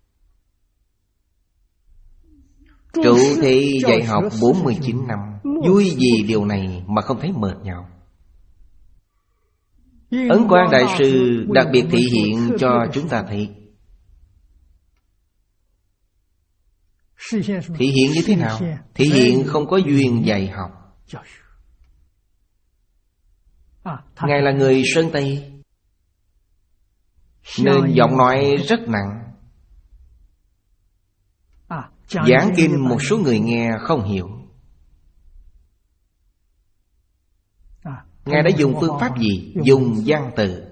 Trụ thị dạy học bốn mươi chín năm. Vui gì điều này mà không thấy mệt nhọc. Ấn Quang Đại Sư đặc biệt thị hiện cho chúng ta thấy. Thị hiện như thế nào? Thị hiện không có duyên dạy học. Ngài là người Sơn Tây, nên giọng nói rất nặng. Giảng kinh một số người nghe không hiểu. Ngài đã dùng phương pháp gì? Dùng văn tự.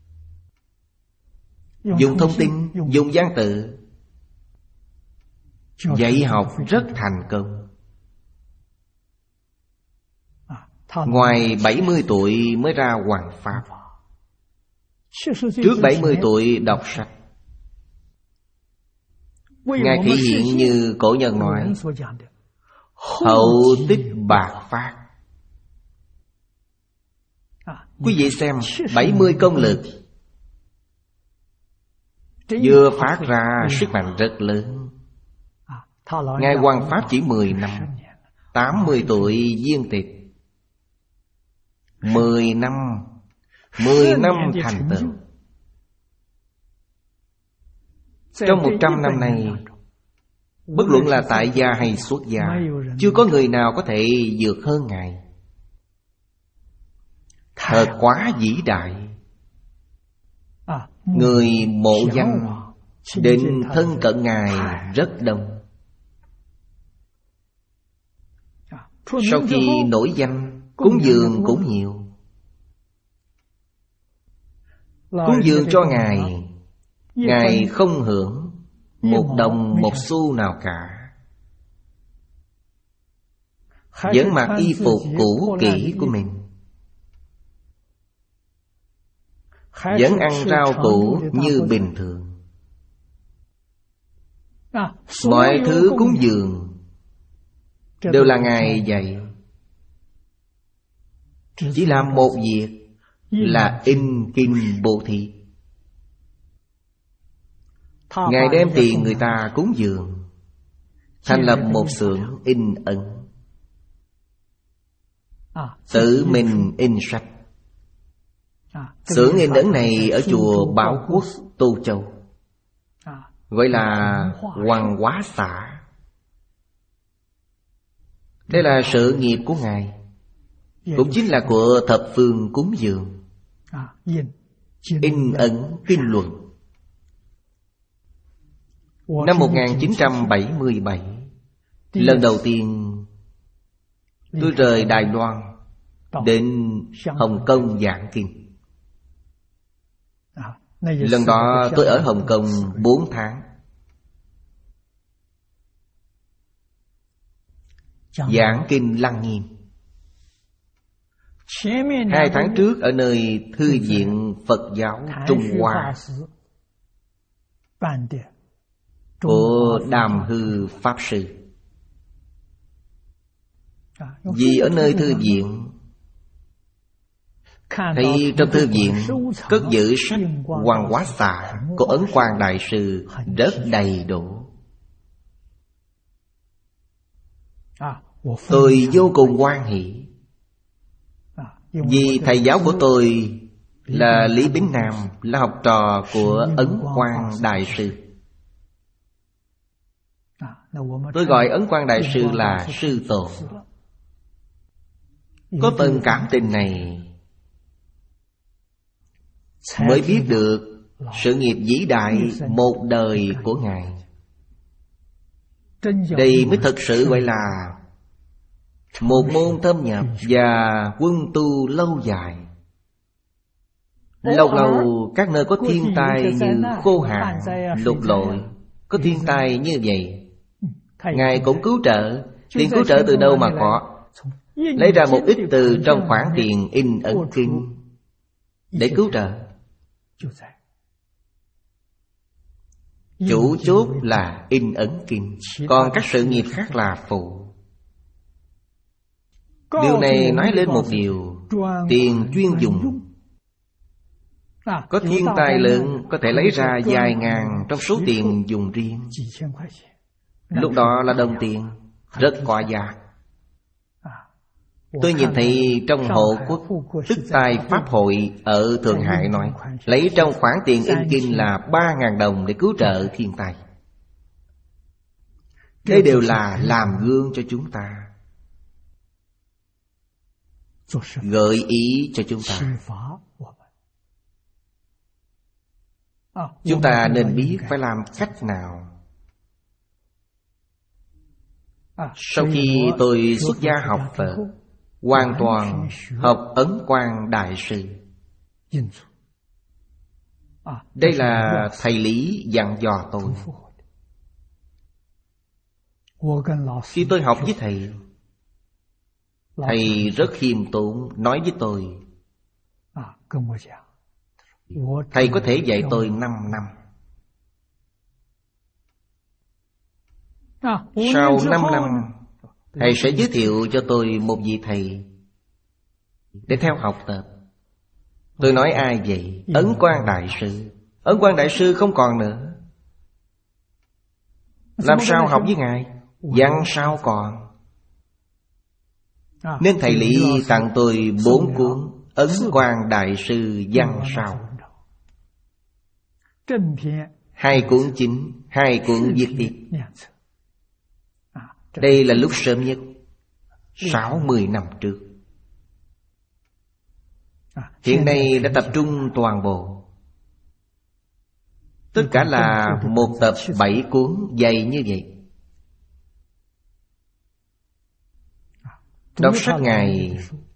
Dùng thông tin, dùng văn tự. Dạy học rất thành công. Ngoài bảy mươi tuổi mới ra hoằng pháp. Trước bảy mươi tuổi đọc sách. Ngài thể hiện như cổ nhân nói hậu tích bạc phát. Quý vị xem, bảy mươi công lực vừa phát ra sức mạnh rất lớn. Ngài hoằng pháp chỉ mười năm. Tám mươi tuổi viên tịch. Mười năm Mười năm thành tựu. Trong một trăm năm này, bất luận là tại gia hay xuất gia, chưa có người nào có thể vượt hơn Ngài. Thật quá vĩ đại. Người mộ danh đến thân cận Ngài rất đông. Sau khi nổi danh, cúng dường cũng nhiều. Cúng dường cho Ngài, Ngài không hưởng một đồng một xu nào cả. Vẫn mặc y phục cũ kỹ của mình, vẫn ăn rau củ như bình thường. Mọi thứ cúng dường đều là Ngài dạy. Chỉ làm một việc là in kinh bố thí. Ngài đem tiền người ta cúng dường, thành lập một xưởng in ấn, tự mình in sách. Xưởng in ấn này ở chùa Bảo Quốc, Tô Châu. gọi là Hoàng Hóa Xạ. Đây là sự nghiệp của Ngài, cũng chính là của thập phương cúng dường. In ấn kinh luận. Năm một nghìn chín trăm bảy mươi bảy, lần đầu tiên tôi rời Đài Loan đến Hồng Kông giảng kinh. Lần đó tôi ở Hồng Kông bốn tháng. Giảng kinh Lăng Nghiêm. Hai tháng trước ở nơi Thư viện Phật giáo Trung Hoa của Đàm Hư Pháp Sư. Vì ở nơi thư viện, thấy trong thư viện cất giữ sách Hoàng Hóa Xạ của Ấn Quang Đại Sư rất đầy đủ. Tôi vô cùng hoan hỷ, vì thầy giáo của tôi là Lý Bính Nam, là học trò của Ấn Quang Đại Sư. Tôi gọi Ấn Quang Đại Sư là sư tổ. Có phần cảm tình này mới biết được sự nghiệp vĩ đại một đời của Ngài. Đây mới thật sự gọi là một môn thâm nhập và quân tu lâu dài. Lâu lâu các nơi có thiên tai như khô hạn, lụt lội, có thiên tai như vậy, Ngài cũng cứu trợ. Tiền cứu trợ từ đâu mà có? Lấy ra một ít từ trong khoản tiền in ấn kinh để cứu trợ. Chủ chốt là in ấn kinh, còn các sự nghiệp khác là phụ. Điều này nói lên một điều: tiền chuyên dùng. Có thiên tai lớn có thể lấy ra vài ngàn trong số tiền dùng riêng. Lúc đó là đồng tiền, rất có giá. Tôi nhìn thấy trong Hộ Quốc Tức Tài Pháp Hội ở Thượng Hải nói, lấy trong khoản tiền in kinh là ba ngàn đồng để cứu trợ thiên tai. Đây đều là làm gương cho chúng ta, gợi ý cho chúng ta. Chúng ta nên biết phải làm cách nào. Sau khi tôi xuất gia học Phật, hoàn toàn học Ấn Quang Đại Sư. Đây là thầy Lý dặn dò tôi. Khi tôi học với thầy, thầy rất khiêm tốn nói với tôi, thầy có thể dạy tôi năm năm. Sau năm năm, thầy sẽ giới thiệu cho tôi một vị thầy để theo học tập. Tôi nói ai vậy? Ấn Quang Đại Sư. Ấn Quang Đại Sư không còn nữa, làm sao học với Ngài? Văn sao còn? Nên thầy Lý tặng tôi bốn cuốn Ấn Quang Đại Sư văn sao. Hai cuốn chính, hai cuốn viết tiếp. Đây là lúc sớm nhất, sáu mươi năm trước. Hiện nay đã tập trung toàn bộ. Tất cả là một tập bảy cuốn dày như vậy. Đọc sách Ngài,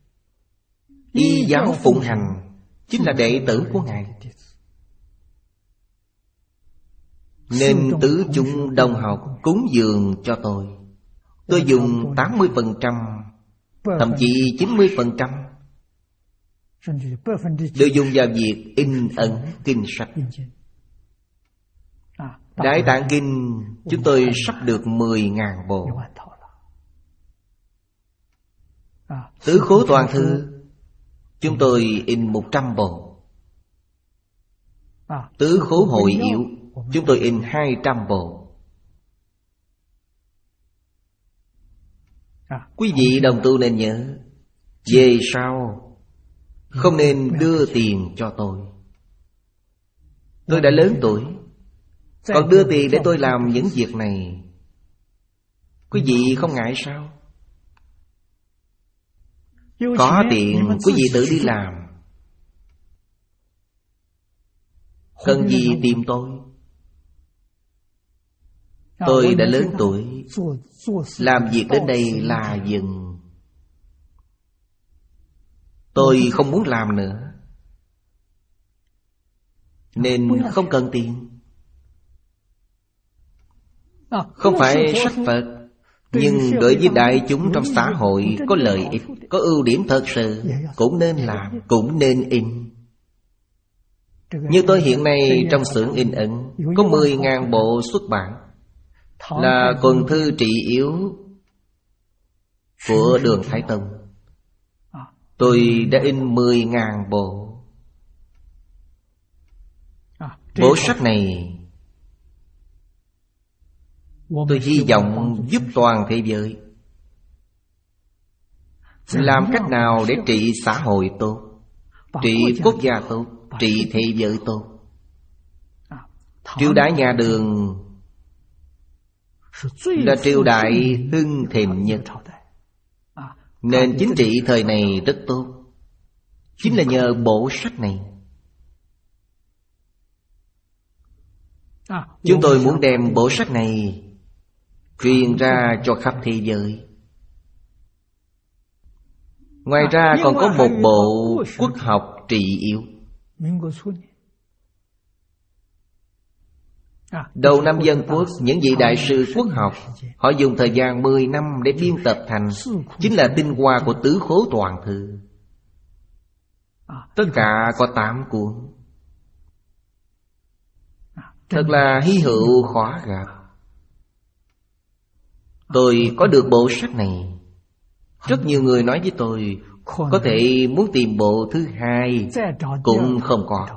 y giáo phụng hành, chính là đệ tử của Ngài. Nên tứ chúng đồng học cúng dường cho tôi. Tôi dùng tám mươi phần trăm, thậm chí chín mươi phần trăm đều dùng vào việc in ấn kinh sách. Đại Tạng Kinh chúng tôi sắp được mười ngàn bộ. Tứ Khố Toàn Thư chúng tôi in một trăm bộ. Tứ Khố Hội Yếu chúng tôi in hai trăm bộ. Quý vị đồng tu nên nhớ, về sau không nên đưa tiền cho tôi. Tôi đã lớn tuổi, Còn đưa tiền để tôi làm những việc này, quý vị không ngại sao? Có tiền quý vị tự đi làm, cần gì tìm tôi? Tôi đã lớn tuổi, làm việc đến đây là dừng. Tôi không muốn làm nữa, nên không cần tiền. Không phải sách Phật, nhưng đối với đại chúng trong xã hội có lợi ích, có ưu điểm thật sự, cũng nên làm, cũng nên in. Như tôi hiện nay trong xưởng in ấn có mười nghìn bộ xuất bản, là quần thư trị yếu của Đường Thái Tông. Tôi đã in mười nghìn bộ. Bộ sách này tôi hy vọng giúp toàn thế giới. Làm cách nào để trị xã hội tốt, trị quốc gia tốt, trị thế giới tốt. Triều đại nhà Đường là triều đại hưng thịnh nhất, nền chính trị thời này rất tốt, chính là nhờ bộ sách này. Chúng tôi muốn đem bộ sách này truyền ra cho khắp thế giới. Ngoài ra còn có một bộ quốc học trị yếu. Đầu năm Dân Quốc, những vị đại sư quốc học, họ dùng thời gian mười năm để biên tập thành, chính là tinh hoa của Tứ Khố Toàn Thư. Tất cả có tám cuốn, thật là hy hữu khó gặp. Tôi có được bộ sách này. Rất nhiều người nói với tôi, có thể muốn tìm bộ thứ hai cũng không có.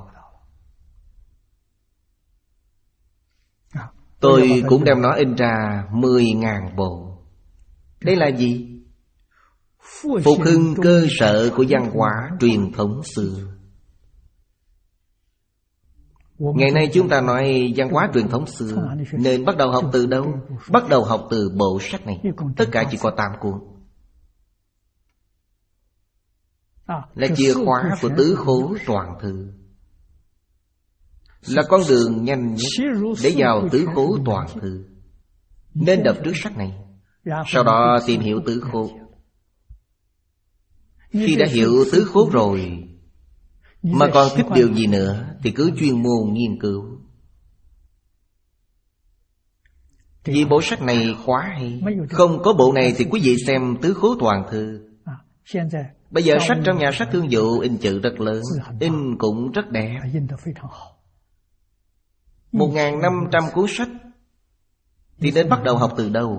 Tôi cũng đem nó in ra mười nghìn bộ. Đây là gì? Phục hưng cơ sở của văn hóa truyền thống xưa. Ngày nay chúng ta nói văn hóa truyền thống xưa, nên bắt đầu học từ đâu? Bắt đầu học từ bộ sách này. Tất cả chỉ có tám cuốn, là chìa khóa của Tứ Khố Toàn Thư, là con đường nhanh nhất để vào Tứ Khố Toàn Thư. Nên đọc trước sách này, sau đó tìm hiểu Tứ Khố. Khi đã hiểu Tứ Khố rồi, mà còn thích điều gì nữa thì cứ chuyên môn nghiên cứu. Vì bộ sách này khóa hay, không có bộ này thì quý vị xem Tứ Khố Toàn Thư. Bây giờ sách trong nhà sách Thương Vụ in chữ rất lớn, in cũng rất đẹp. Một nghìn năm trăm cuốn sách thì nên bắt đầu học từ đâu?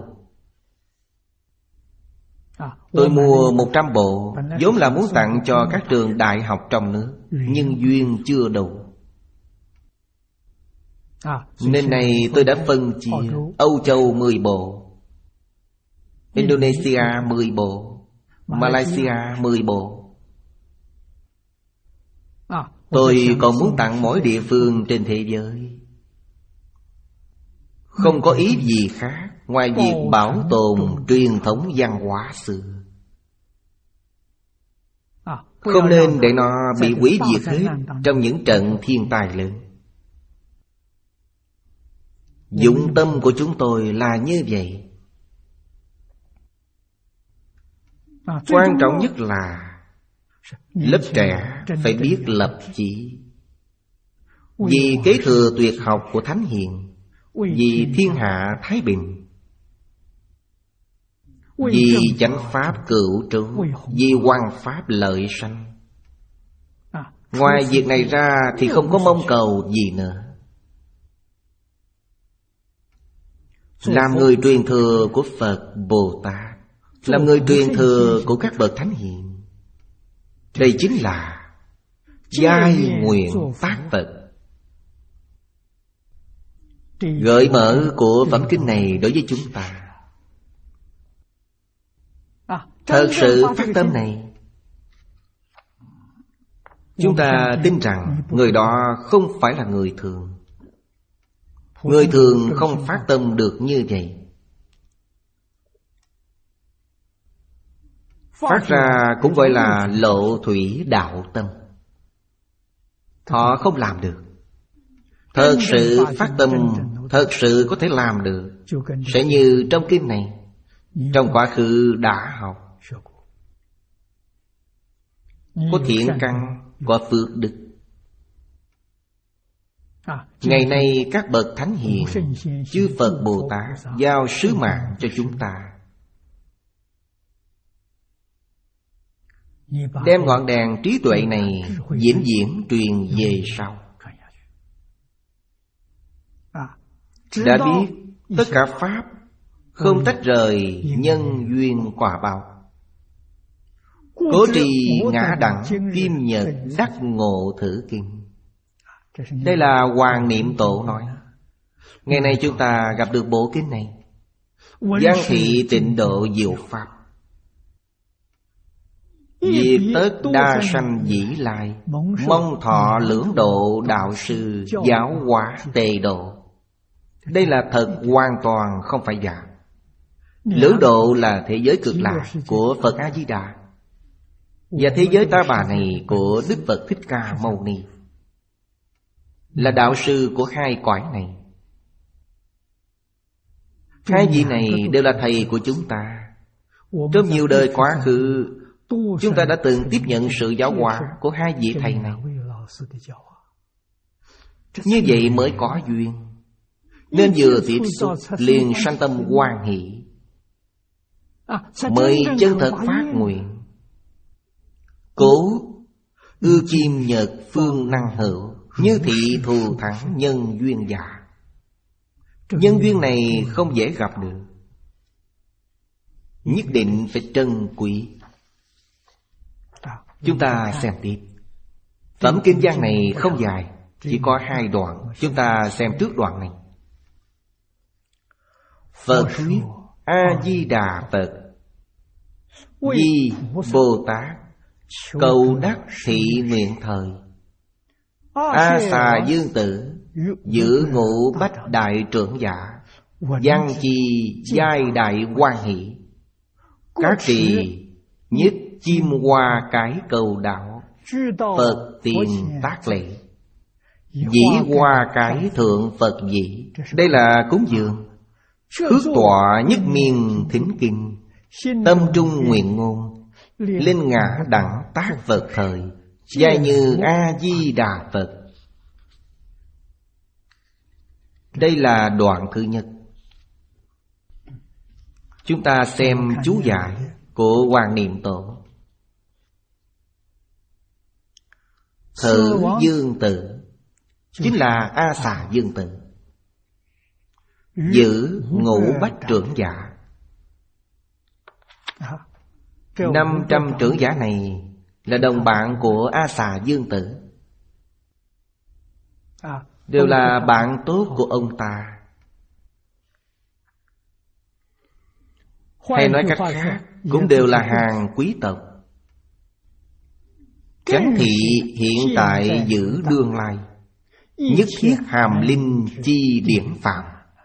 Tôi mua một trăm bộ, vốn là muốn tặng cho các trường đại học trong nước, nhưng duyên chưa đủ, nên này tôi đã phân chia. Âu Châu mười bộ, Indonesia mười bộ, Malaysia mười bộ. Tôi còn muốn tặng mỗi địa phương trên thế giới. Không có ý gì khác ngoài việc bảo tồn truyền thống văn hóa xưa. Không nên để nó bị hủy diệt hết trong những trận thiên tai lớn. Dụng tâm của chúng tôi là như vậy. Quan trọng nhất là lớp trẻ phải biết lập chí, vì kế thừa tuyệt học của Thánh Hiền, vì thiên hạ thái bình, vì chánh pháp cửu trụ, vì hoằng pháp lợi sanh. Ngoài việc này ra thì không có mong cầu gì nữa. Làm người truyền thừa của Phật Bồ Tát, làm người truyền thừa của các bậc Thánh Hiền, đây chính là giai nguyện tác Phật. Gợi mở của phẩm kinh này đối với chúng ta, thật sự phát tâm này, chúng ta tin rằng người đó không phải là người thường. Người thường không phát tâm được như vậy. Phát ra cũng gọi là lộ thủy đạo tâm. Họ không làm được. Thật sự phát tâm, thật sự có thể làm được, sẽ như trong kinh này, trong quá khứ đã học. Có thiện căn, có phước đức. Ngày nay các bậc thánh hiền, chư Phật Bồ Tát giao sứ mạng cho chúng ta. Đem ngọn đèn trí tuệ này vĩnh viễn truyền về sau. Đã biết tất cả pháp không tách rời nhân duyên quả báo. Cố trì ngã đẳng kim nhật đắc ngộ thử kinh. Đây là Hoàng Niệm Tổ nói. Ngày nay chúng ta gặp được bộ kinh này. Giang thị tịnh độ diệu pháp, diệt tất đa sanh dĩ lai, mong thọ lưỡng độ đạo sư giáo hóa tề độ. Đây là thật hoàn toàn không phải giả. Lưỡng độ là thế giới cực lạc của Phật A-di-đà, và thế giới Ta Bà này của Đức Phật Thích Ca Mâu Ni, là đạo sư của hai cõi này. Hai vị này đều là thầy của chúng ta. Trong nhiều đời quá khứ, chúng ta đã từng tiếp nhận sự giáo hóa của hai vị thầy này. Như vậy mới có duyên, nên vừa tiếp xúc liền sanh tâm hoan hỷ, mới chân thật phát nguyện. Cố ư kim nhật phương năng hữu, như thị thù thắng nhân duyên giả. Nhân duyên này không dễ gặp được, nhất định phải trân quý. Chúng ta xem tiếp. Phẩm kinh văn này không dài, chỉ có hai đoạn. Chúng ta xem trước đoạn này. Phật thuyết A-di-đà Phật, Di Bồ Tát cầu đắc thị nguyện thời. A Xà Dương Tử giữ ngũ bách đại trưởng giả, văn chi giai đại quan hỷ. Các trì nhất chim hoa cái cầu đạo, Phật tiền tác lễ. Dĩ hoa cái thượng Phật dĩ. Đây là cúng dường. Ước tọa nhất miên thính kinh, tâm trung nguyện ngôn, linh ngã đẳng tác Phật thời. Giai như A-di-đà Phật. Đây là đoạn thứ nhất. Chúng ta xem chú giải của Hoàng Niệm Tổ. Thử Dương Tử chính là A Xà Dương Tử, giữ ngũ bách trưởng giả. Năm trăm trưởng giả này là đồng bạn của A Xà Dương Tử, đều là bạn tốt của ông ta. Hay nói cách khác, cũng đều là hàng quý tộc. Chánh thị hiện tại giữ đương lai, nhất thiết hàm linh chi điển phạm.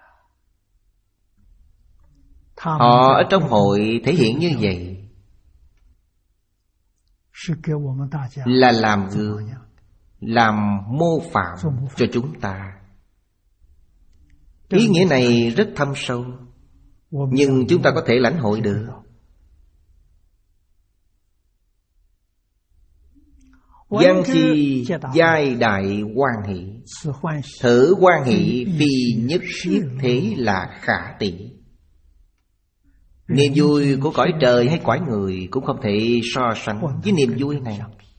Họ ở trong hội thể hiện như vậy là làm gương, làm mô phạm cho chúng ta. Ý nghĩa này rất thâm sâu, nhưng chúng ta có thể lãnh hội được. Văn chi giai đại hoan hỷ, thử hoan hỷ phi nhất thiết thế là khả tỷ. Niềm vui của cõi trời hay cõi người cũng không thể so sánh với niềm vui này.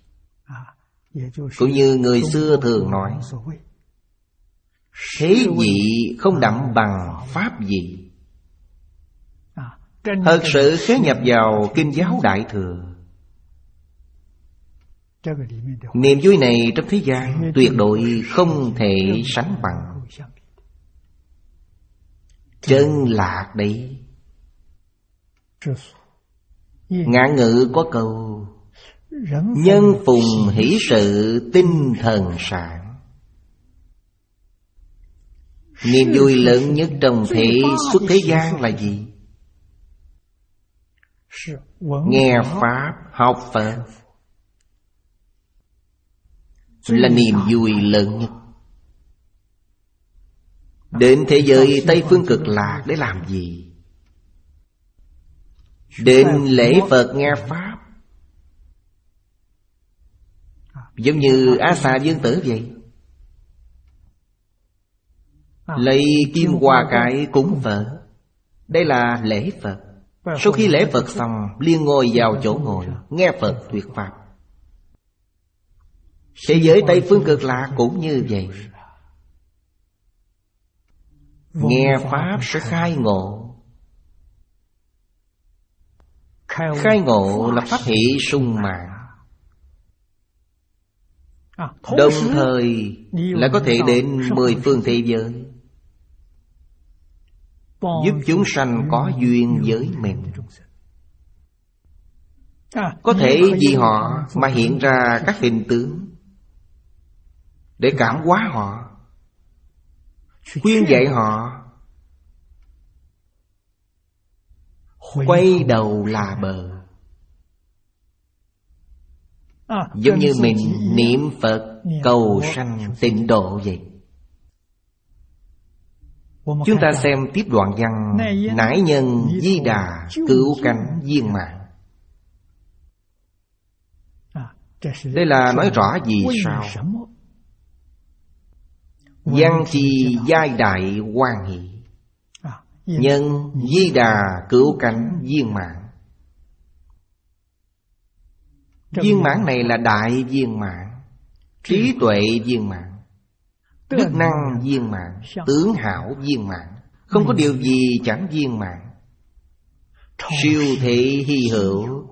Cũng như người xưa thường nói, thế vị không đậm bằng pháp vị. Thật sự khế nhập vào kinh giáo Đại Thừa, niềm vui này trong thế gian tuyệt đối không thể sánh bằng. Chân lạc đấy. Ngạn ngữ có câu, nhân phùng hỷ sự tinh thần sản. Niềm vui lớn nhất trong thế xuất thế gian là gì? Nghe Pháp, học Phật là niềm vui lớn nhất. Đến thế giới Tây Phương Cực Lạc để làm gì? Đến lễ Phật nghe Pháp. Giống như A Xà Dương Tử vậy, lấy kim hoa cái cúng Phật. Đây là lễ Phật. Sau khi lễ Phật xong, liền ngồi vào chỗ ngồi nghe Phật thuyết Pháp. Thế giới Tây Phương Cực Lạc cũng như vậy. Nghe Pháp sẽ khai ngộ. Khai ngộ là pháp hỷ sung mãn, đồng thời là có thể đến mười phương thế giới, giúp chúng sanh có duyên với mình. Có thể vì họ mà hiện ra các hình tướng để cảm hóa họ, khuyên dạy họ quay đầu là bờ. Giống như mình niệm Phật cầu sanh tịnh độ vậy. Chúng ta xem tiếp đoạn văn: nãi nhân Di Đà cứu cánh viên mãn. Đây là nói rõ vì sao văn chi giai đại hoan hỷ, nhân Di Đà cứu cánh viên mãn. Viên mãn này là đại viên mãn, trí tuệ viên mãn, đức năng viên mãn, tướng hảo viên mãn. Không có điều gì chẳng viên mãn. Siêu thị hy hữu,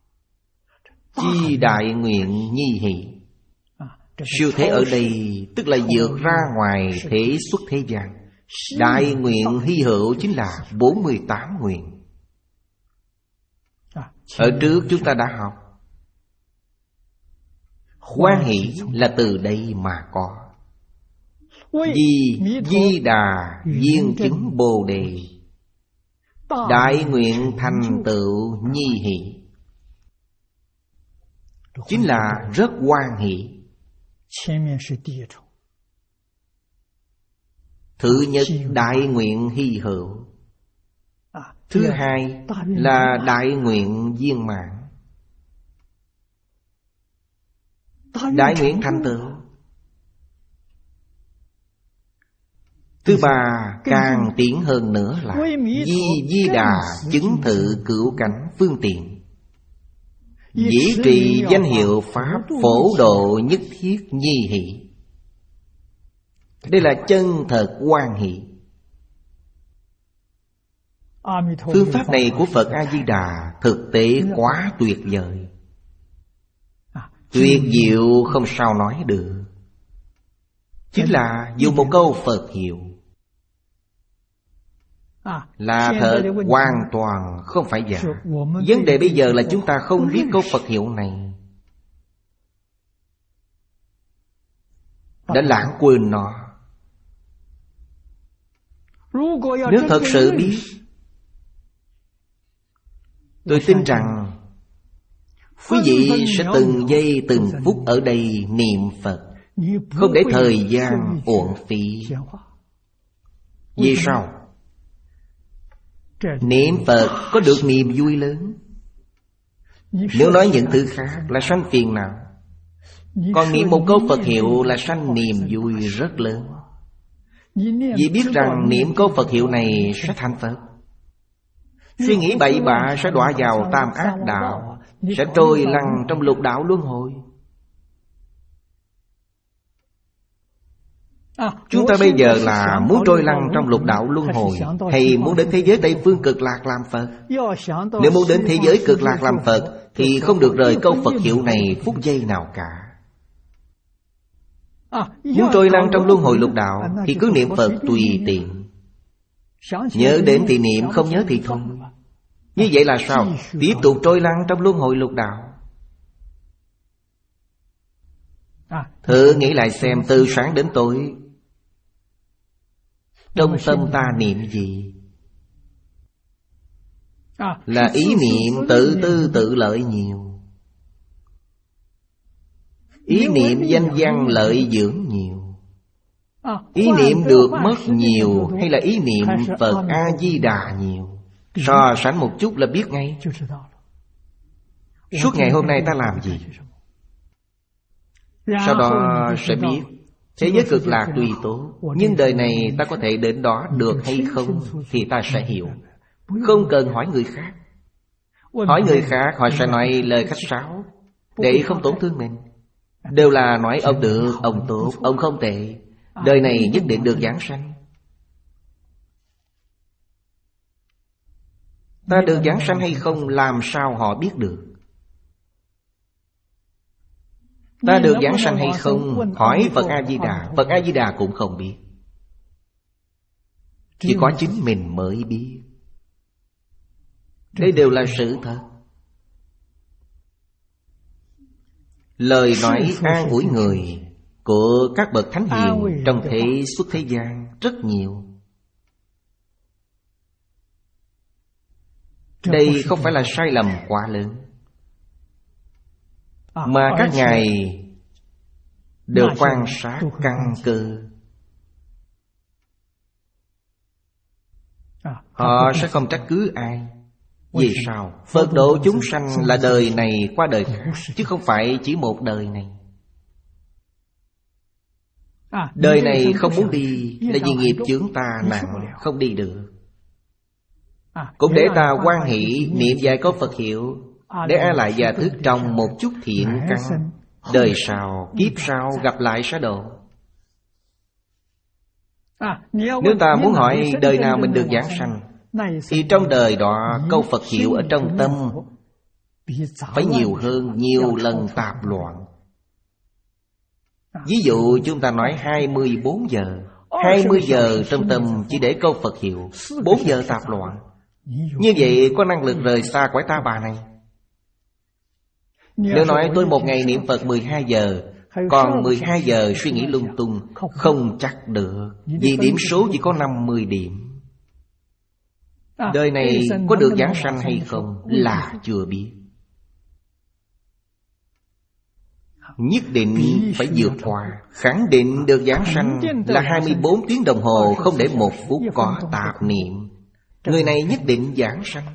chi đại nguyện nhi hỷ. Siêu thế ở đây tức là vượt ra ngoài thế xuất thế gian. Đại nguyện hy hữu chính là bốn mươi tám nguyện. Ở trước chúng ta đã học. Hoan hỷ là từ đây mà có. Vì Di Đà viên chứng Bồ Đề, đại nguyện thành tựu nhi hỷ, chính là rất hoan hỷ. Thứ nhất, đại nguyện hy hữu. Thứ hai là đại nguyện viên mãn, đại nguyện thành tựu. Thứ ba, càng tiến hơn nữa là Di Di Đà chứng thự cửu cảnh phương tiện, dĩ trì danh hiệu Pháp phổ độ nhất thiết nhi hỷ. Đây là chân thật hoan hỷ. Phương pháp này của Phật A-di-đà thực tế quá tuyệt vời, tuyệt diệu không sao nói được. Chính là dùng một câu Phật hiệu, là thật hoàn toàn không phải giả. Vấn đề bây giờ là chúng ta không biết câu Phật hiệu này, đã lãng quên nó. Nếu thật sự biết, tôi tin rằng quý vị sẽ từng giây từng phút ở đây niệm Phật, không để thời gian uổng phí. Vì sao? Niệm Phật có được niềm vui lớn. Nếu nói những thứ khác là sanh phiền não, còn niệm một câu Phật hiệu là sanh niềm vui rất lớn. Vì biết rằng niệm câu Phật hiệu này sẽ thành Phật. Suy nghĩ bậy bạ sẽ đọa vào tam ác đạo, sẽ trôi lăn trong lục đạo luân hồi. Chúng ta bây giờ là muốn trôi lăn trong lục đạo luân hồi, hay muốn đến thế giới Tây Phương Cực Lạc làm Phật? Nếu muốn đến thế giới Cực Lạc làm Phật thì không được rời câu Phật hiệu này phút giây nào cả. Muốn trôi lăn trong luân hồi lục đạo thì cứ niệm Phật tùy tiện. Nhớ đến thì niệm, không nhớ thì thôi. Như vậy là sao? Tiếp tục trôi lăn trong luân hồi lục đạo. Thử nghĩ lại xem, từ sáng đến tối Trong tâm ta niệm gì? Là ý niệm tự tư tự lợi nhiều. Ý niệm danh văn lợi dưỡng nhiều. Ý niệm được mất nhiều hay là ý niệm Phật A-di-đà nhiều? So sánh một chút là biết ngay. Suốt ngày hôm nay ta làm gì? Sau đó sẽ biết thế giới cực lạc tùy tốt, nhưng đời này ta có thể đến đó được hay không thì ta sẽ hiểu. Không cần hỏi người khác. Hỏi người khác họ sẽ nói lời khách sáo để không tổn thương mình. Đều là nói ông được, ông tốt, ông không tệ, đời này nhất định được giảng sanh. Ta được giảng sanh hay không làm sao họ biết được? Ta được giảng sanh hay không hỏi Phật A-di-đà, Phật A-di-đà cũng không biết. Chỉ có chính mình mới biết. Đây đều là sự thật. Lời nói an ủi người của các bậc thánh hiền trong thế xuất thế gian rất nhiều. Đây không phải là sai lầm quá lớn, mà các ngài đều quan sát căn cơ. Họ sẽ không trách cứ ai. Vì sao? Phật độ chúng sanh là đời này qua đời khác, chứ không phải chỉ một đời này. Đời này không muốn đi là vì nghiệp chướng ta nặng, không đi được. Cũng để ta hoan hỷ niệm vài câu Phật hiệu, để A Lại Gia thức trong một chút thiện căn, đời sau, kiếp sau gặp lại sẽ độ. Nếu ta muốn hỏi đời nào mình được giảng sanh, thì trong đời đó câu Phật hiệu ở trong tâm phải nhiều hơn nhiều lần tạp loạn. Ví dụ chúng ta nói hai mươi bốn giờ, hai mươi giờ trong tâm chỉ để câu Phật hiệu, bốn giờ tạp loạn. Như vậy có năng lực rời xa cõi ta bà này. Nếu nói tôi một ngày niệm Phật mười hai giờ, còn mười hai giờ suy nghĩ lung tung, không chắc được. Vì điểm số chỉ có năm mươi điểm. Đời này có được giảng sanh hay không là chưa biết. Nhất định phải vượt qua. Khẳng định được giảng sanh là hai mươi bốn tiếng đồng hồ, không để một phút có tạp niệm. Người này nhất định giảng sanh.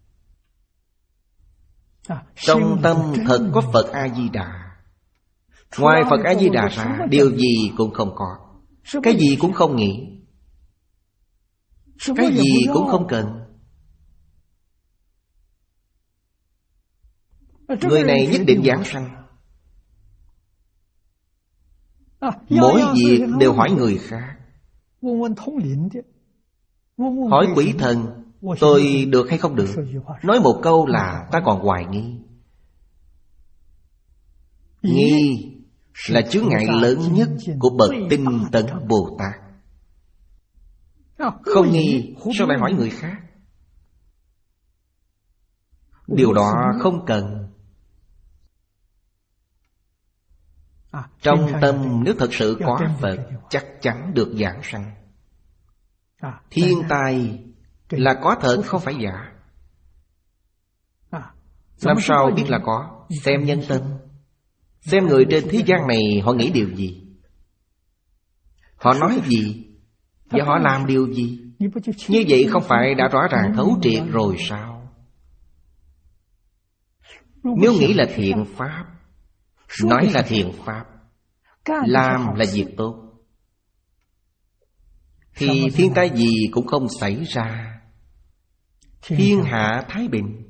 Trong tâm thật có Phật A-di-đà. Ngoài Phật A-di-đà ra, điều gì cũng không có. Cái gì cũng không nghĩ, cái gì cũng không cần. Người này nhất định giảng sanh. Mỗi việc đều hỏi người khác. Hỏi quỷ thần, tôi được hay không được? Nói một câu là ta còn hoài nghi. Nghi là chướng ngại lớn nhất của bậc tinh tấn Bồ Tát. Không nghi, sao lại hỏi người khác? Điều đó không cần. Trong tâm nếu thật sự có Phật, chắc chắn được giảng sanh. Thiên tai là có thật không phải giả. Làm sao biết là có? Xem nhân tâm. Xem người trên thế gian này họ nghĩ điều gì, họ nói gì, và họ làm điều gì. Như vậy không phải đã rõ ràng thấu triệt rồi sao? Nếu nghĩ là thiện pháp, nói là thiện pháp, làm là việc tốt, thì thiên tai gì cũng không xảy ra. Thiên hạ thái bình.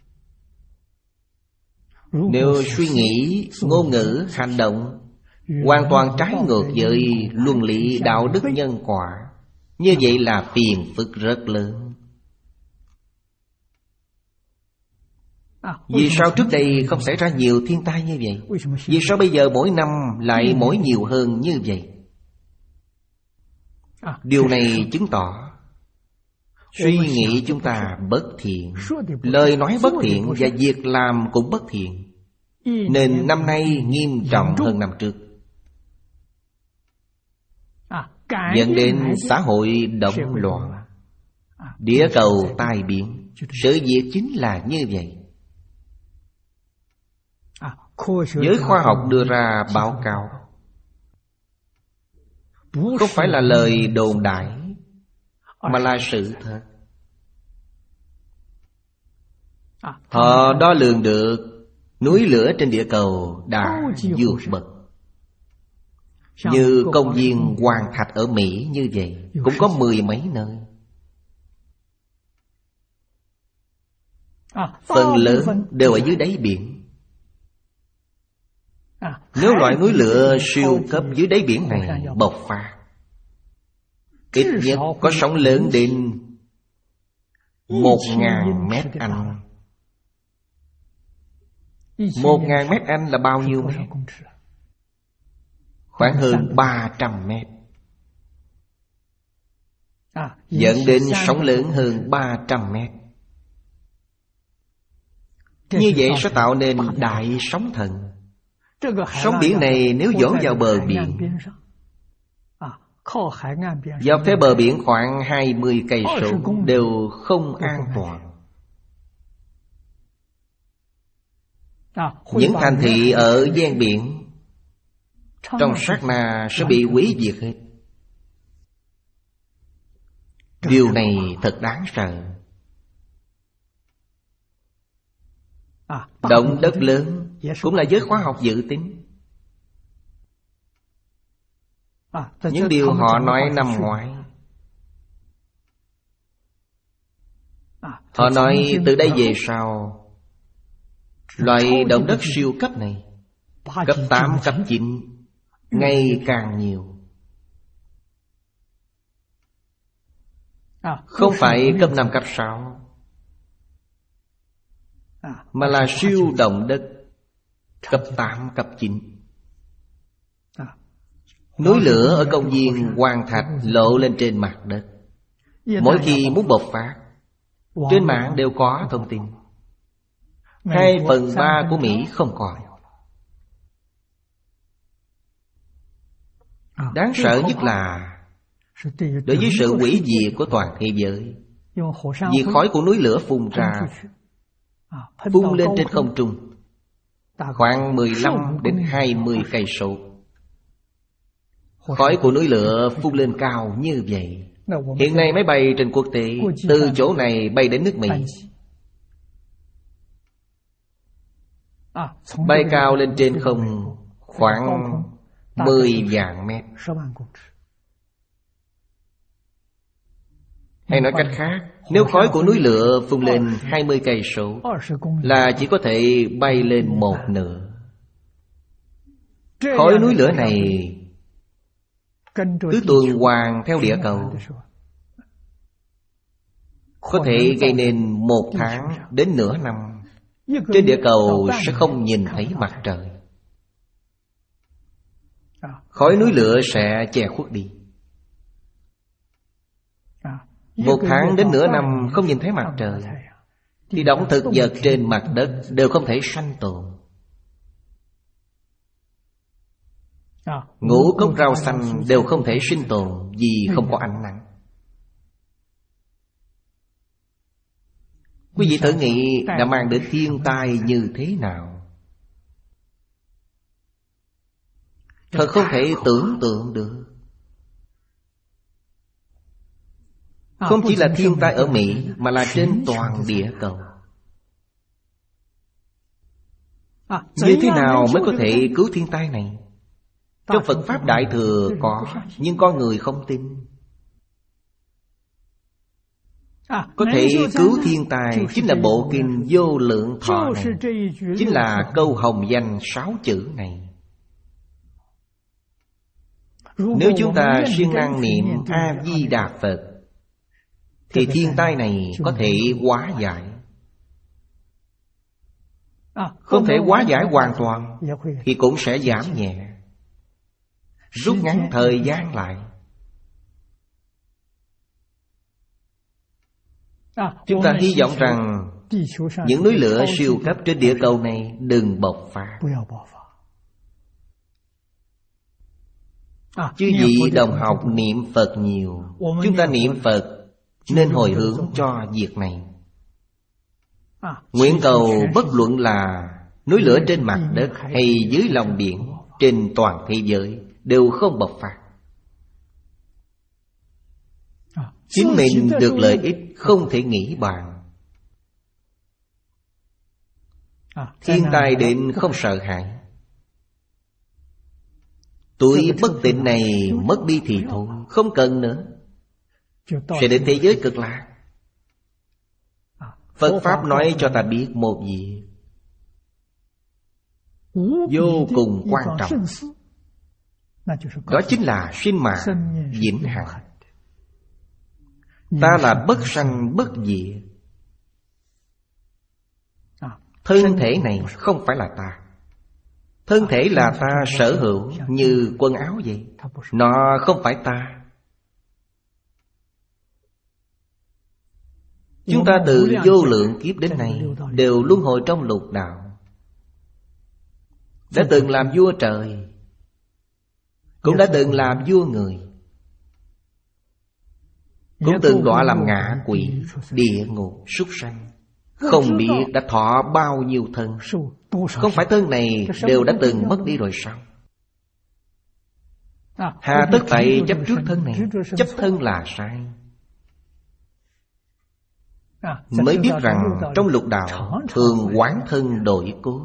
Nếu suy nghĩ, ngôn ngữ, hành động hoàn toàn trái ngược với luân lý đạo đức nhân quả, như vậy là phiền phức rất lớn. Vì sao trước đây không xảy ra nhiều thiên tai như vậy? Vì sao bây giờ mỗi năm lại mỗi nhiều hơn như vậy? Điều này chứng tỏ suy nghĩ chúng ta bất thiện, lời nói bất thiện và việc làm cũng bất thiện, nên năm nay nghiêm trọng hơn năm trước. dẫn đến xã hội động loạn, địa cầu tai biến. Sự việc chính là như vậy. Giới khoa học đưa ra báo cáo, không phải là lời đồn đại, mà là sự thật. Họ đo lường được núi lửa trên địa cầu đã vượt bậc. Như công viên Hoàng Thạch ở Mỹ như vậy, cũng có mười mấy nơi. Phần lớn đều ở dưới đáy biển. Nếu loại núi lửa siêu cấp dưới đáy biển này bộc phát, ít nhất có sóng lớn đến một ngàn mét Anh. Một ngàn mét Anh là bao nhiêu mét? Khoảng hơn ba trăm mét. Dẫn đến sóng lớn hơn ba trăm mét. Như vậy sẽ tạo nên đại sóng thần. Sóng biển này nếu dồn vào bờ biển, dọc theo bờ biển khoảng hai mươi cây số đều không an toàn. Những thành thị ở ven biển trong sát na sẽ bị hủy diệt hết. Điều này thật đáng sợ. Động đất lớn cũng là giới khoa học dự tính. Những điều họ nói năm ngoái, họ nói từ đây về sau, loại động đất siêu cấp này, cấp tám, cấp chín, ngày càng nhiều. Không phải cấp năm, cấp sáu, mà là siêu động đất cấp tám, cấp chín. Núi lửa ở công viên Hoàng Thạch lộ lên trên mặt đất. Mỗi khi muốn bộc phát, trên mạng đều có thông tin. Hai phần ba của Mỹ không còn. Đáng sợ nhất là đối với sự hủy diệt của toàn thế giới, vì khói của núi lửa phun ra, phun lên trên không trung khoảng mười lăm đến hai mươi cây số. Khói của núi lửa phun lên cao như vậy. Hiện nay máy bay trên quốc tế từ chỗ này bay đến nước Mỹ, bay cao lên trên không khoảng mười vạn mét. Hay nói cách khác, nếu khói của núi lửa phun lên hai mươi cây số là chỉ có thể bay lên một nửa. Khói núi lửa này cứ tuần hoàn theo địa cầu, có thể gây nên một tháng đến nửa năm trên địa cầu sẽ không nhìn thấy mặt trời. Khói núi lửa sẽ che khuất đi. Một tháng đến nửa năm không nhìn thấy mặt trời, thì động thực vật trên mặt đất đều không thể sanh tồn. Ngũ cốc rau xanh đều không thể sinh tồn vì không có ánh nắng. Quý vị thử nghĩ đã mang đến thiên tai như thế nào? Thật không thể tưởng tượng được. Không chỉ là thiên tai ở Mỹ, mà là trên toàn địa cầu. Như thế nào mới có thể cứu thiên tai này? Trong Phật Pháp Đại Thừa có, nhưng con người không tin. Có thể cứu thiên tai chính là bộ kinh Vô Lượng Thọ này, chính là câu hồng danh sáu chữ này. Nếu chúng ta siêng năng niệm A-di-đà Phật, thì thiên tai này có thể hóa giải. Không thể hóa giải hoàn toàn thì cũng sẽ giảm nhẹ, rút ngắn thời gian lại. Chúng ta hy vọng rằng những núi lửa siêu cấp trên địa cầu này đừng bộc phát. Chứ vị đồng học niệm Phật nhiều. Chúng ta niệm Phật nên hồi hướng cho việc này. Nguyện cầu bất luận là núi lửa trên mặt đất hay dưới lòng biển, trên toàn thế giới đều không bộc phát. Chính mình được lợi ích không thể nghĩ bàn. Thiên tai đến không sợ hãi. Tuổi bất tịnh này mất đi thì thôi, không cần nữa, sẽ đến thế giới cực lạc. Phật Pháp nói cho ta biết một việc vô cùng quan trọng, đó chính là sinh mạng vĩnh hằng. Ta là bất sanh bất diệt. Thân thể này không phải là ta. Thân thể là ta sở hữu như quần áo vậy. Nó không phải ta. Chúng ta từ vô lượng kiếp đến nay đều luân hồi trong lục đạo. Đã từng làm vua trời, cũng đã từng làm vua người, cũng từng đọa làm ngạ quỷ, địa ngục, súc sanh. Không biết đã thọ bao nhiêu thân. Không phải thân này đều đã từng mất đi rồi sao? Hà tất tại chấp trước thân này. Chấp thân là sai. Mới biết rằng trong lục đạo thường quán thân đổi cố.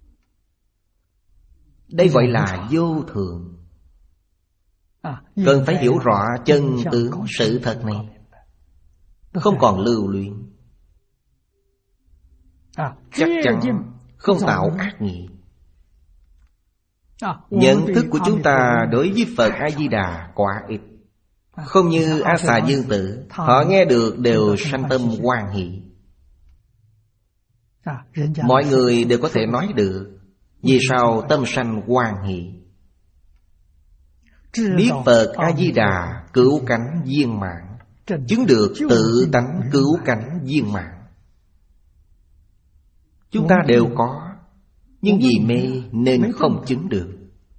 Đây gọi là vô thường. Cần phải hiểu rõ chân tướng sự thật này, không còn lưu luyến. Chắc chắn không tạo ác nghiệp. Nhận thức của chúng ta đối với Phật A-di-đà quá ít. Không như A Xà Dương Tử, họ nghe được đều sanh tâm hoan hỷ. Mọi người đều có thể nói được. Vì sao tâm sanh hoan hỷ? Biết Phật A-di-đà cứu cánh viên mãn, chứng được tự tánh cứu cánh viên mãn. Chúng ta đều có, nhưng vì mê nên không chứng được.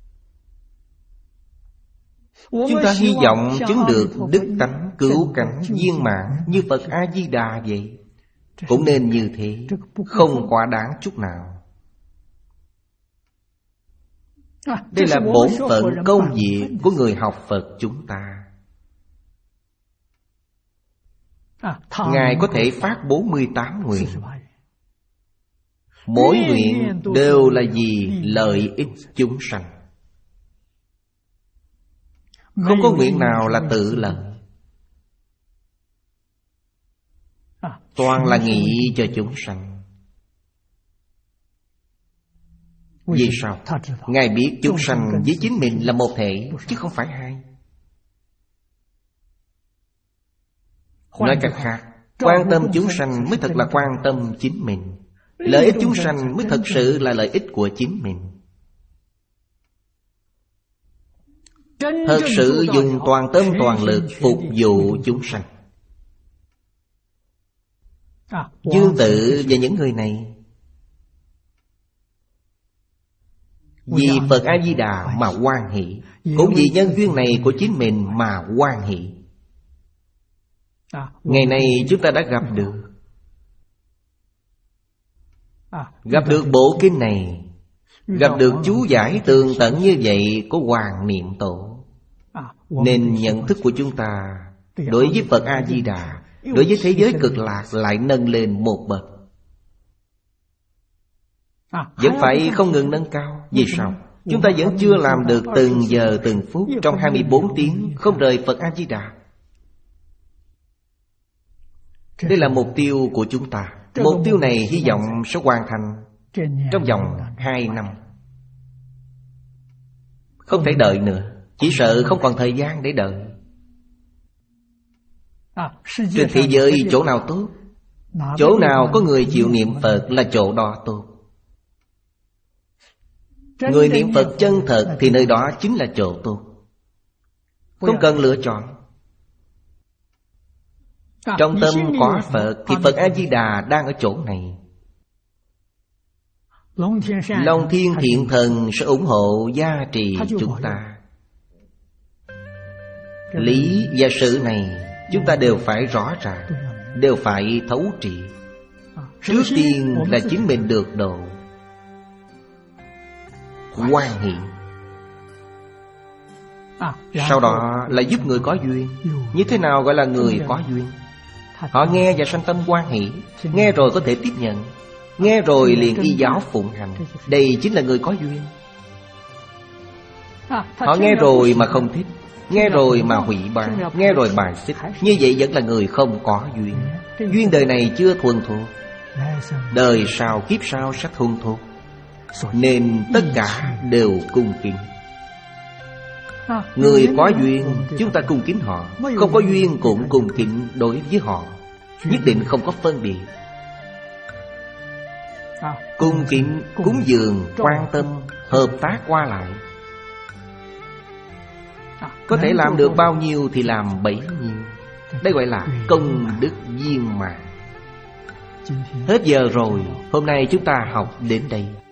Chúng ta hy vọng chứng được đức tánh cứu cánh viên mãn như Phật A-di-đà vậy. Cũng nên như thế, không quá đáng chút nào. Đây là bổn phận công việc của người học Phật chúng ta. Ngài có thể phát bốn mươi tám nguyện. Mỗi nguyện đều là vì lợi ích chúng sanh. Không có nguyện nào là tự lợi. Toàn là nghĩ cho chúng sanh. Vì sao? Ngài biết chúng sanh với chính mình là một thể, chứ không phải hai. Nói cách khác, quan tâm chúng sanh mới thật là quan tâm chính mình. Lợi ích chúng sanh mới thật sự là lợi ích của chính mình. Thật sự dùng toàn tâm toàn lực phục vụ chúng sanh. Dương Tử và những người này vì Phật A-di-đà mà hoan hỷ, cũng vì nhân duyên này của chính mình mà hoan hỷ. Ngày nay chúng ta đã gặp được Gặp được bộ kinh này, gặp được chú giải tường tận như vậy của Hoàng Niệm Tổ, nên nhận thức của chúng ta đối với Phật A-di-đà, đối với thế giới cực lạc lại nâng lên một bậc. Vẫn phải không ngừng nâng cao. Vì sao? Chúng ta vẫn chưa làm được từng giờ từng phút trong hai mươi bốn tiếng không rời Phật A-di-đà. Đây là mục tiêu của chúng ta. Mục tiêu này hy vọng sẽ hoàn thành trong vòng hai năm. Không thể đợi nữa. Chỉ sợ không còn thời gian để đợi. Trên thế giới chỗ nào tốt, chỗ nào có người chịu niệm Phật là chỗ đó tốt. Người niệm Phật chân thật thì nơi đó chính là chỗ tốt. Không cần lựa chọn. Trong tâm có Phật thì Phật A-di-đà đang ở chỗ này. Long Thiên Thiện Thần sẽ ủng hộ gia trì chúng ta. Lý và sự này chúng ta đều phải rõ ràng, đều phải thấu triệt. Trước tiên là chính mình được độ, hoan hỷ. Sau đó là giúp người có duyên. Như thế nào gọi là người có duyên? Họ nghe và sanh tâm hoan hỷ. Nghe rồi có thể tiếp nhận, nghe rồi liền y giáo phụng hành. Đây chính là người có duyên. Họ nghe rồi mà không thích, nghe rồi mà hủy bán, nghe rồi bài xích, như vậy vẫn là người không có duyên. Duyên đời này chưa thuần thục, đời sau kiếp sau sẽ thuần thục. Nên tất cả đều cung kính. Người có duyên chúng ta cung kính họ, không có duyên cũng cung kính đối với họ. Nhất định không có phân biệt. Cung kính, cúng dường, quan tâm, hợp tác qua lại. Có thể làm được bao nhiêu thì làm bấy nhiêu. Đây gọi là công đức viên mãn. Hết giờ rồi, hôm nay chúng ta học đến đây.